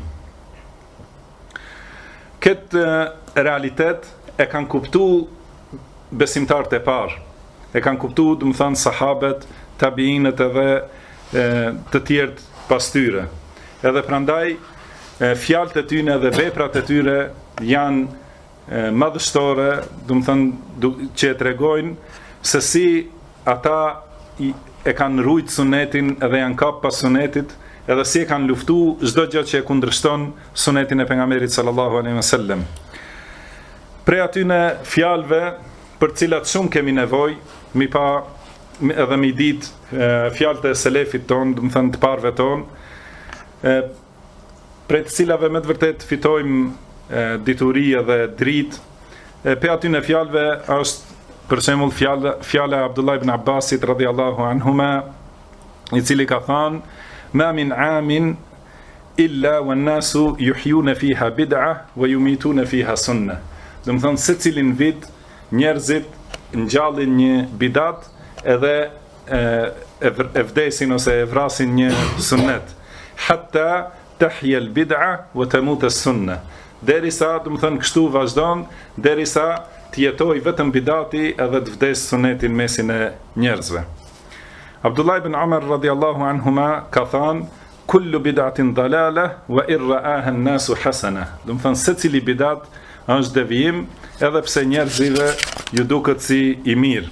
Këtë realitet e kanë kuptuar besimtarët e parë, e kanë kuptuar, do të thënë sahabët, tabiinët edhe të tjerët pas tyre. Edhe prandaj fjalët e tyre dhe veprat e tyre janë madhështore, do të thënë që e tregojnë se si ata e kanë rujt sunetin edhe janë kap pas sunetit, edhe si e kanë luftu çdo gjë që e kundërshton sunetin e pejgamberit sallallahu alaihi wasallam. Prej atyne fjalëve për cilat shumë kemi nevojë, mi pa edhe mi ditë fjalët e selefit ton, do të thënë të parëve ton, prej të cilave me të vërtet fitojmë dituri edhe dritë. Pe atyne fjalëve është për shembull fjala e Abdullah ibn Abbasit radhiyallahu anhuma, i cili ka thënë: "Ma min amin illa wan nasu yuhyuna fiha bid'a wa yumituna fiha sunnah." Do të thonë secilin vit njerëzit ngjallin një bidat edhe e vdesin ose e vrasin një sunnet. Hatta tahya al-bid'a wa tamut as-sunnah. Derisa, do të thonë kështu vazhdon derisa të jetoj vetëm bidati edhe të vdes sunetin mesin e njerëzve. Abdullah ibn Umar radhiyallahu anhuma ka thënë: "Kullu bid'atin dalala wa irra'aha an-nasu hasana." Do të thonë secili bidat është devijim edhe pse njerëzve ju duket si i mirë.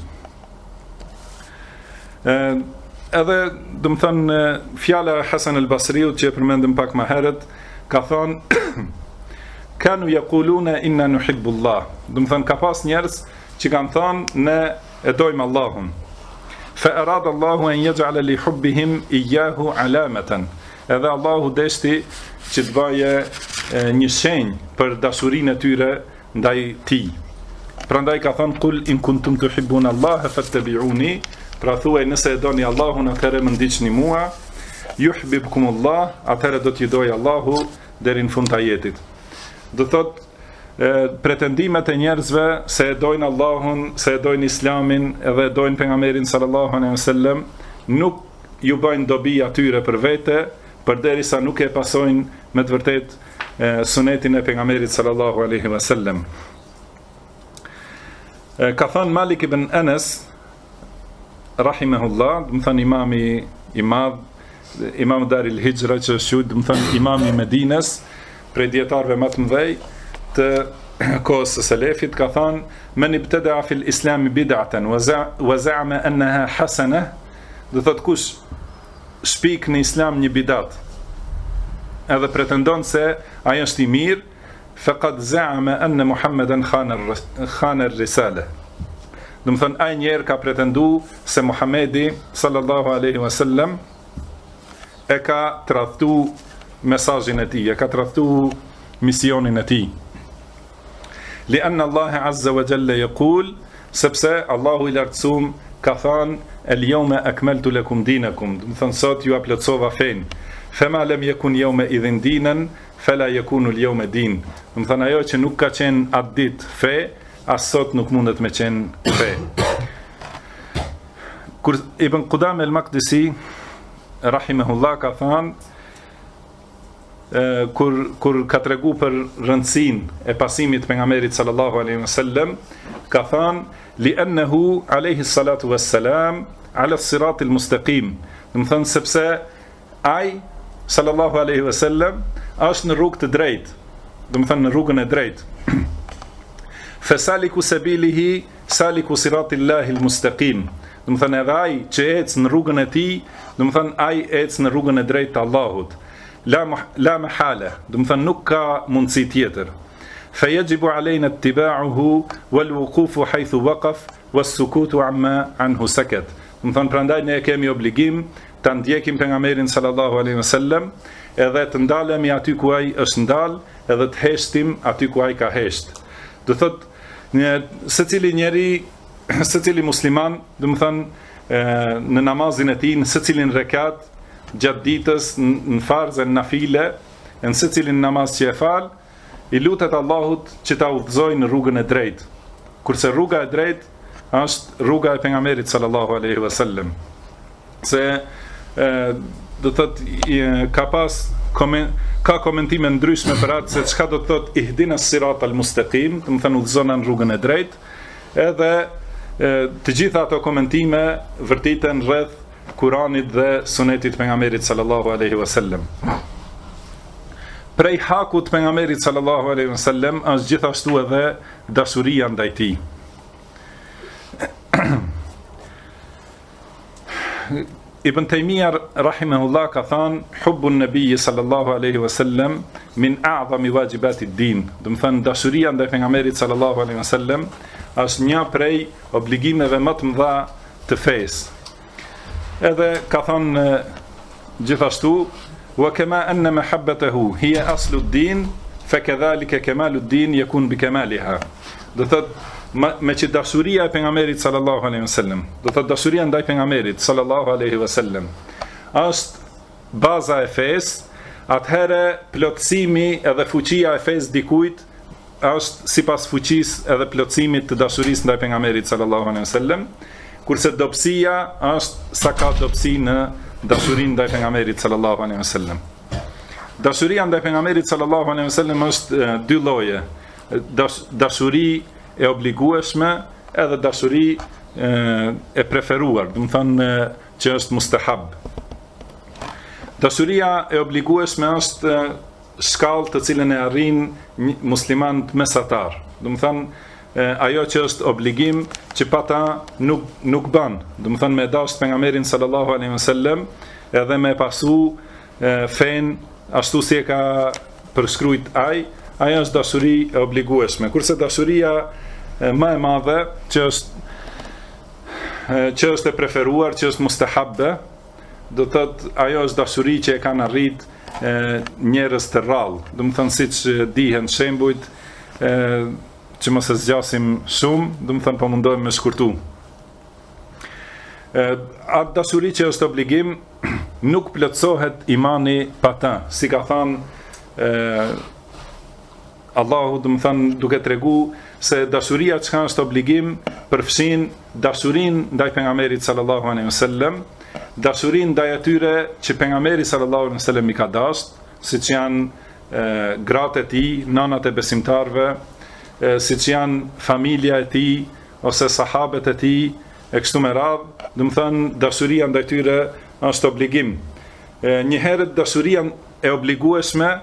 Edhe do të thënë fjala e Hasan al-Basriut që e përmendëm pak më herët, ka thënë: "Kanu yaquluna inna nuhibbu Allah." Do të thënë ka pas njerëz që kanë thënë ne e dojmë Allahun. Fa arada Allahu an yaj'ala li hubbihim iyyahu alamatan. Edhe Allahu deshti që të baje një shenjë për dashurinë e tyre ndaj tij. Prandaj ka thënë: "Qul in kuntum tuhibbuna Allah fattabi'uni." Pra thuaj, nëse e doni Allahun, atëherë më ndiqni mua. Yuhibbukumullah, atëherë do t'ju dojë Allahu deri në fund të jetit. Do thot pretendimet e njerëzve se e dojnë Allahun, se e dojnë Islamin edhe e dojnë pejgamberin sallallahu alaihi wasallam, nuk ju bëjnë dobi atyre për vete, përderisa nuk e pasojnë me të vërtet sunetin e pejgamberit sallallahu alaihi wasallam. Ka thënë Malik ibn Anas rahimahullah, do të thënë imami i madh, imam Daril Hijra, që është do të thënë imami i Medinës, prej dietarëve më të mëdhej të kohës së selefit, ka thënë: "Men ibtada fil islam bid'atan wa za'ama annaha hasana." Do thot kush shpik në islam një bidat edhe pretendon se ai është i mirë, faqad za'ama anna Muhammadan khana ar-risala. Do të thon ai njerë ka pretendu se Muhamedi sallallahu alaihi wasallam e ka tradhtu mesazhin e tij, e ka tradhtu misionin e tij. Lianna Allah azza wa jalla yaqul, sepse Allahu i lartësuar ka thënë: "El-yawma akmaltu lakum dinakum." Do të thon sot ju aplotsova fen. Fema lam yakun yawma idhin dinan fala yakunu al-yawma din. Do të thon ajo që nuk ka qenë atë ditë fe, as sot nuk mundet me qenë fe. Kur Ibn Qudam al-Maqdisi rahimahullah ka thënë, kur ka tregu për rëndësinë e pasimit pejgamberit sallallahu alaihi wasallam, ka thënë: "Li'annahu alayhi salatu wassalam ala as-sirat al-mustaqim." Do të thënë sepse ai sallallahu alaihi wasallam është në rrugë të drejtë, do të thënë në rrugën e drejtë. Fasaliku sabilihi saliku siratillahi al-mustaqim. Do të thënë edhe ai që ecë në rrugën e tij, do të thënë ai ecë në rrugën e drejtë të Allahut. La mahala, do të thënë nuk ka mundësi tjetër. Fa yajibu alejna ittiba'uhu wal wuqufu haythu waqaf was sukutu amma anhu sakat. Do të thënë prandaj ne kemi obligim ta ndjekim pejgamberin sallallahu alaihi wasallam, edhe të ndalemi aty ku ai është ndal, edhe të heshtim aty ku ai ka hesht. Do thotë secili njeri, secili musliman, do të thënë në namazin e tij, në secilin rekat gjatë ditës, në farze, në nafile, në secilin namaz që e fal, i lutet Allahut që ta udhëzojë në rrugën e drejtë. Kurse rruga e drejtë është rruga e pejgamberit sallallahu alaihi wasallam. Se do thotë ka komentime ndryshme për atë se çka do të thotë ihdina sirat al-mustaqim, do të thënë udhëzona në rrugën e drejtë, edhe të gjitha ato komentime vërtiten rreth Kuranit dhe sunetit pejgamberit sallallahu alaihi wasallam. prej hakut pejgamberit sallallahu alaihi wasallam është gjithashtu edhe dashuria ndaj tij. Ibn Taymiyah rahimahullah ka thënë hubbun nabiyyi sallallahu alaihi wasallam min a'zami wajibati ad-din. Do të thënë dashuria ndaj pejgamberit sallallahu alaihi wasallam është një prej obligimeve më të mëdha të fesë. Edhe ka thënë gjithashtu wa kama anna mahabbatahu hiya aslu ad-din fakadhalika kamalu ad-din yakun bi kamaliha. Do thotë me që dashuria e pejgamberit sallallahu alaihi wasallam, do thotë dashuria ndaj pejgamberit sallallahu alaihi wasallam është baza e fesë, atëherë plotësimi edhe fuqia e fesë dikujt është sipas fuqisë edhe plotësimit të dashurisë ndaj pejgamberit sallallahu alaihi wasallam, kurse dobësia është sa ka dobësi në dashurinë ndaj pejgamberit sallallahu alaihi wasallam. Dashuria ndaj pejgamberit sallallahu alaihi wasallam është dy lloje. Dashuri e obligueshme edhe dashuri e preferuar, do të thënë që është mustahab. Dashuria e obligueshme është shkallë të cilën e arrin muslimanët mesatar. Do të thënë ajo që është obligim që pata nuk bën. Do të thënë me dash pejgamberin sallallahu alaihi wasallam edhe me pasu fen ashtu si e ka përshkruajt ai, ajo është dashuri e obligueshme. Kurse dashuria më e madhe që është e preferuar, që është mustahabbe, do të thotë ajo është dashuri që e kanë arrit njerëz të rrallë. Do të thënë siç dihen shembujt, që mos e zgjasim shumë, do të thënë po mundohem me shkurtu. Atë dashuri që është obligim nuk plotësohet imani pa ta, si ka thënë Allahu, do të thënë duke tregu se dashuria që është obligim përfshin dashurinë ndaj pejgamberit sallallahu alaihi wasallam, dashurinë ndaj atyre që pejgamberi sallallahu alaihi wasallam i ka dashur, siç janë gratë e tij, nënat e besimtarëve, siç janë familja e tij ose sahabët e tij, e kështu me radhë, do të thënë dashuria ndaj tyre është obligim. Një herë dashuria e obligueshme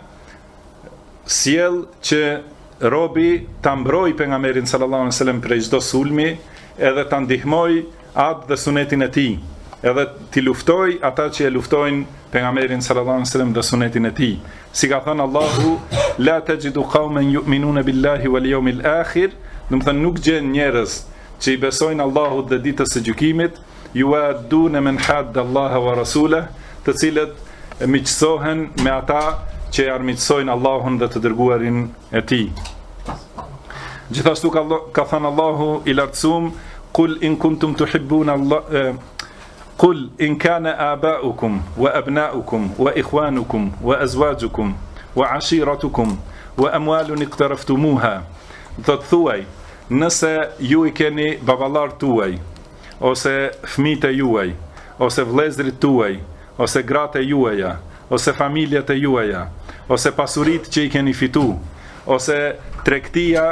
sjell që robi ta mbrojë pejgamberin sallallahu alaihi wasallam prej çdo sulmi, edhe ta ndihmoj atë dhe sunetin e tij, edhe t'i luftoj ata që e luftojnë pejgamberin sallallahu alaihi wasallam dhe sunetin e tij. Si ka thënë Allahu, la tajidu qauman yu'minuna billahi wal yawmil akhir, do të thënë nuk gjen njerëz që i besojnë Allahut dhe ditës së gjykimit, yu'adduna man hadda Allaha wa rasulahu, të cilët miqësohen me ata që armiqësojnë Allahun dhe të dërguarin e tij. Gjithashtu ka thënë Allahu i lartësuar, qul in kuntum tuhibbuna Allah qul in kana aba'ukum wa abna'ukum wa ikhwanukum wa azwajukum wa ashiratukum wa amwalun iqtaraftumuha. Do të thuaj, nëse ju i keni baballar tuaj, ose fëmijët e juaj, ose vëllezërit tuaj, ose gratë e juaja, ose familjet e juaja, ose pasurit që i keni fitu, ose tregtia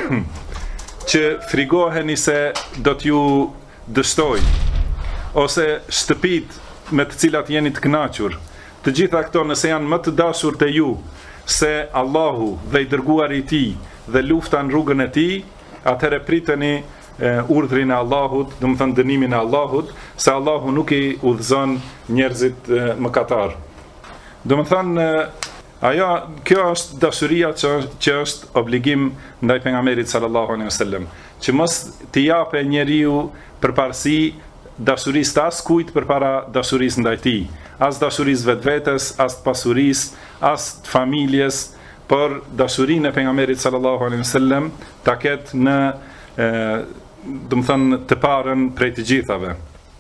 që frigoheni se do t'ju dështoj, ose shtëpit me të cilat jeni të kënaqur, të gjitha këto nëse janë më të dashur te ju se Allahu dhe i dërguari i tij dhe lufta në rrugën e tij, atëherë priteni urdhrin e Allahut, do të thënë dënimin e Allahut, se Allahu nuk i udhëzon njerëzit mëkatar. Do të thënë kjo është dashuria që është obligim ndaj pejgamberit sallallahu alaihi wasallam, që mos t'i japë njeriu përparësi dashurisë të askujt përpara dashurisë ndaj tij, as dashurisë vetvetes, as të pasurisë, as të familjes, por dashurinë e pejgamberit sallallahu alaihi wasallam ta ketë në do të thënë të parën prej të gjithave.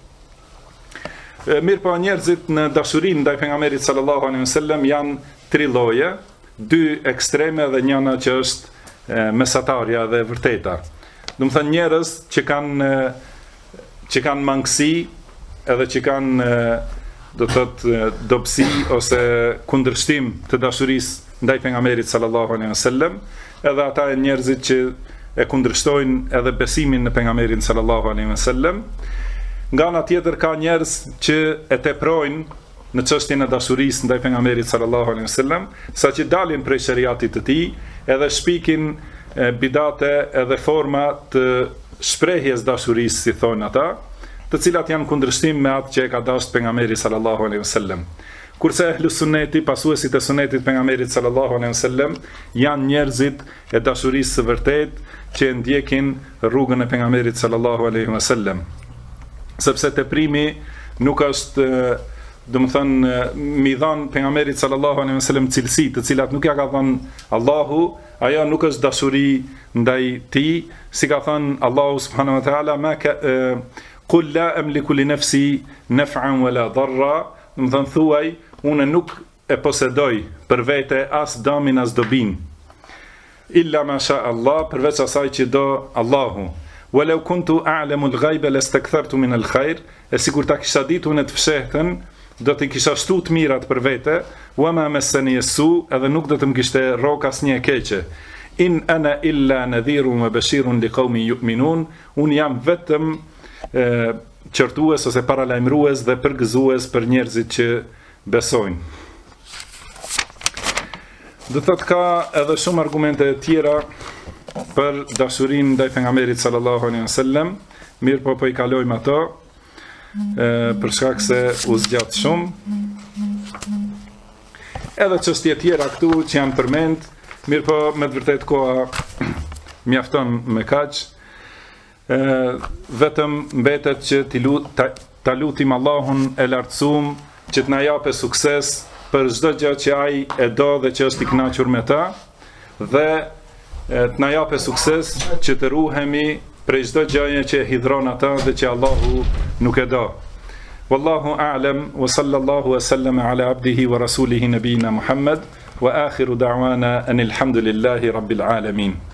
Mirë po njerëzit në dashurinë ndaj pejgamberit sallallahu alaihi wasallam janë tri lloje, dy ekstreme dhe njëna që është mesatarja dhe vërteta. Do të thënë njerëz që kanë mangësi edhe që kanë do të thotë dobësi ose kundërshtim të dashurisë ndaj pejgamberit sallallahu alaihi wasallam, edhe ata janë njerëzit që e kundërshtojnë edhe besimin në pejgamberin sallallahu alaihi wasallam. Nga ana tjetër ka njerëz që e teprojnë në çështjen e dashurisë ndaj pejgamberit sallallahu alaihi wasallam, saqë dalin prej shariatit të tij, edhe shpikin bidate edhe forma të shprehjes dashurisë, si thonë ata, të cilat janë kundërshtim me atë që e ka dashur pejgamberi sallallahu alaihi wasallam. Kurse ehlus sunneti, pasuesit e sunetit pejgamberit sallallahu alaihi wasallam, janë njerëzit e dashurisë së vërtetë që ndjekin rrugën e pejgamberit sallallahu alaihi wasallam. Sepse teprimi nuk është, domethënë, mi dhan pejgamberit sallallahu alaihi wasallam cilësi të cilat nuk ja ka dhënë Allahu, ajo nuk është dashuri ndaj tij, si ka thënë Allahu subhanahu wa taala, ma ka qul la amliku li nafsi naf'an wala darra, domethënë thuaj, unë nuk e posedoj për vete as dëmin as dobin, illa ma sha Allah, përveç asaj që do Allahu. Walau kuntu a'lamu al-ghaiba lastakthartu min al-khair, e sikur ta kisha ditur në të fshehtën, do të kisha shtu të mirat për vete, wa ma massani as-su, edhe nuk do të më kishte rrok asnjë e keqe. In ana illa nadhirun wa bashirun liqaumin yu'minun, unë jam vetëm qërtues ose paralajmërues dhe përgëzues për njerëzit që besojnë. Do të thotë ka edhe shumë argumente tjera për dashurinë ndaj pejgamberit sallallahu alaihi wasallam, mirë po i kalojmë ato, për shkak se u zgjat shumë. Edhe çështje tjera këtu që janë përmend, mirë po me të vërtetë koha mjafton me kaq. Vetëm mbetet që ta lutim Allahun e lartësuar që të na japë sukses për çdo gjë që ai e do dhe që është i kënaqur me ta, dhe të na japë sukses që të ruhemi prej çdo gjëje që hidhron ata dhe që Allahu nuk e do. Wallahu a'lam, wa sallallahu wa sallama ala abdihi wa rasulihi nabiyina Muhammad, wa akhiru da'wana anil hamdulillahi rabbil alamin.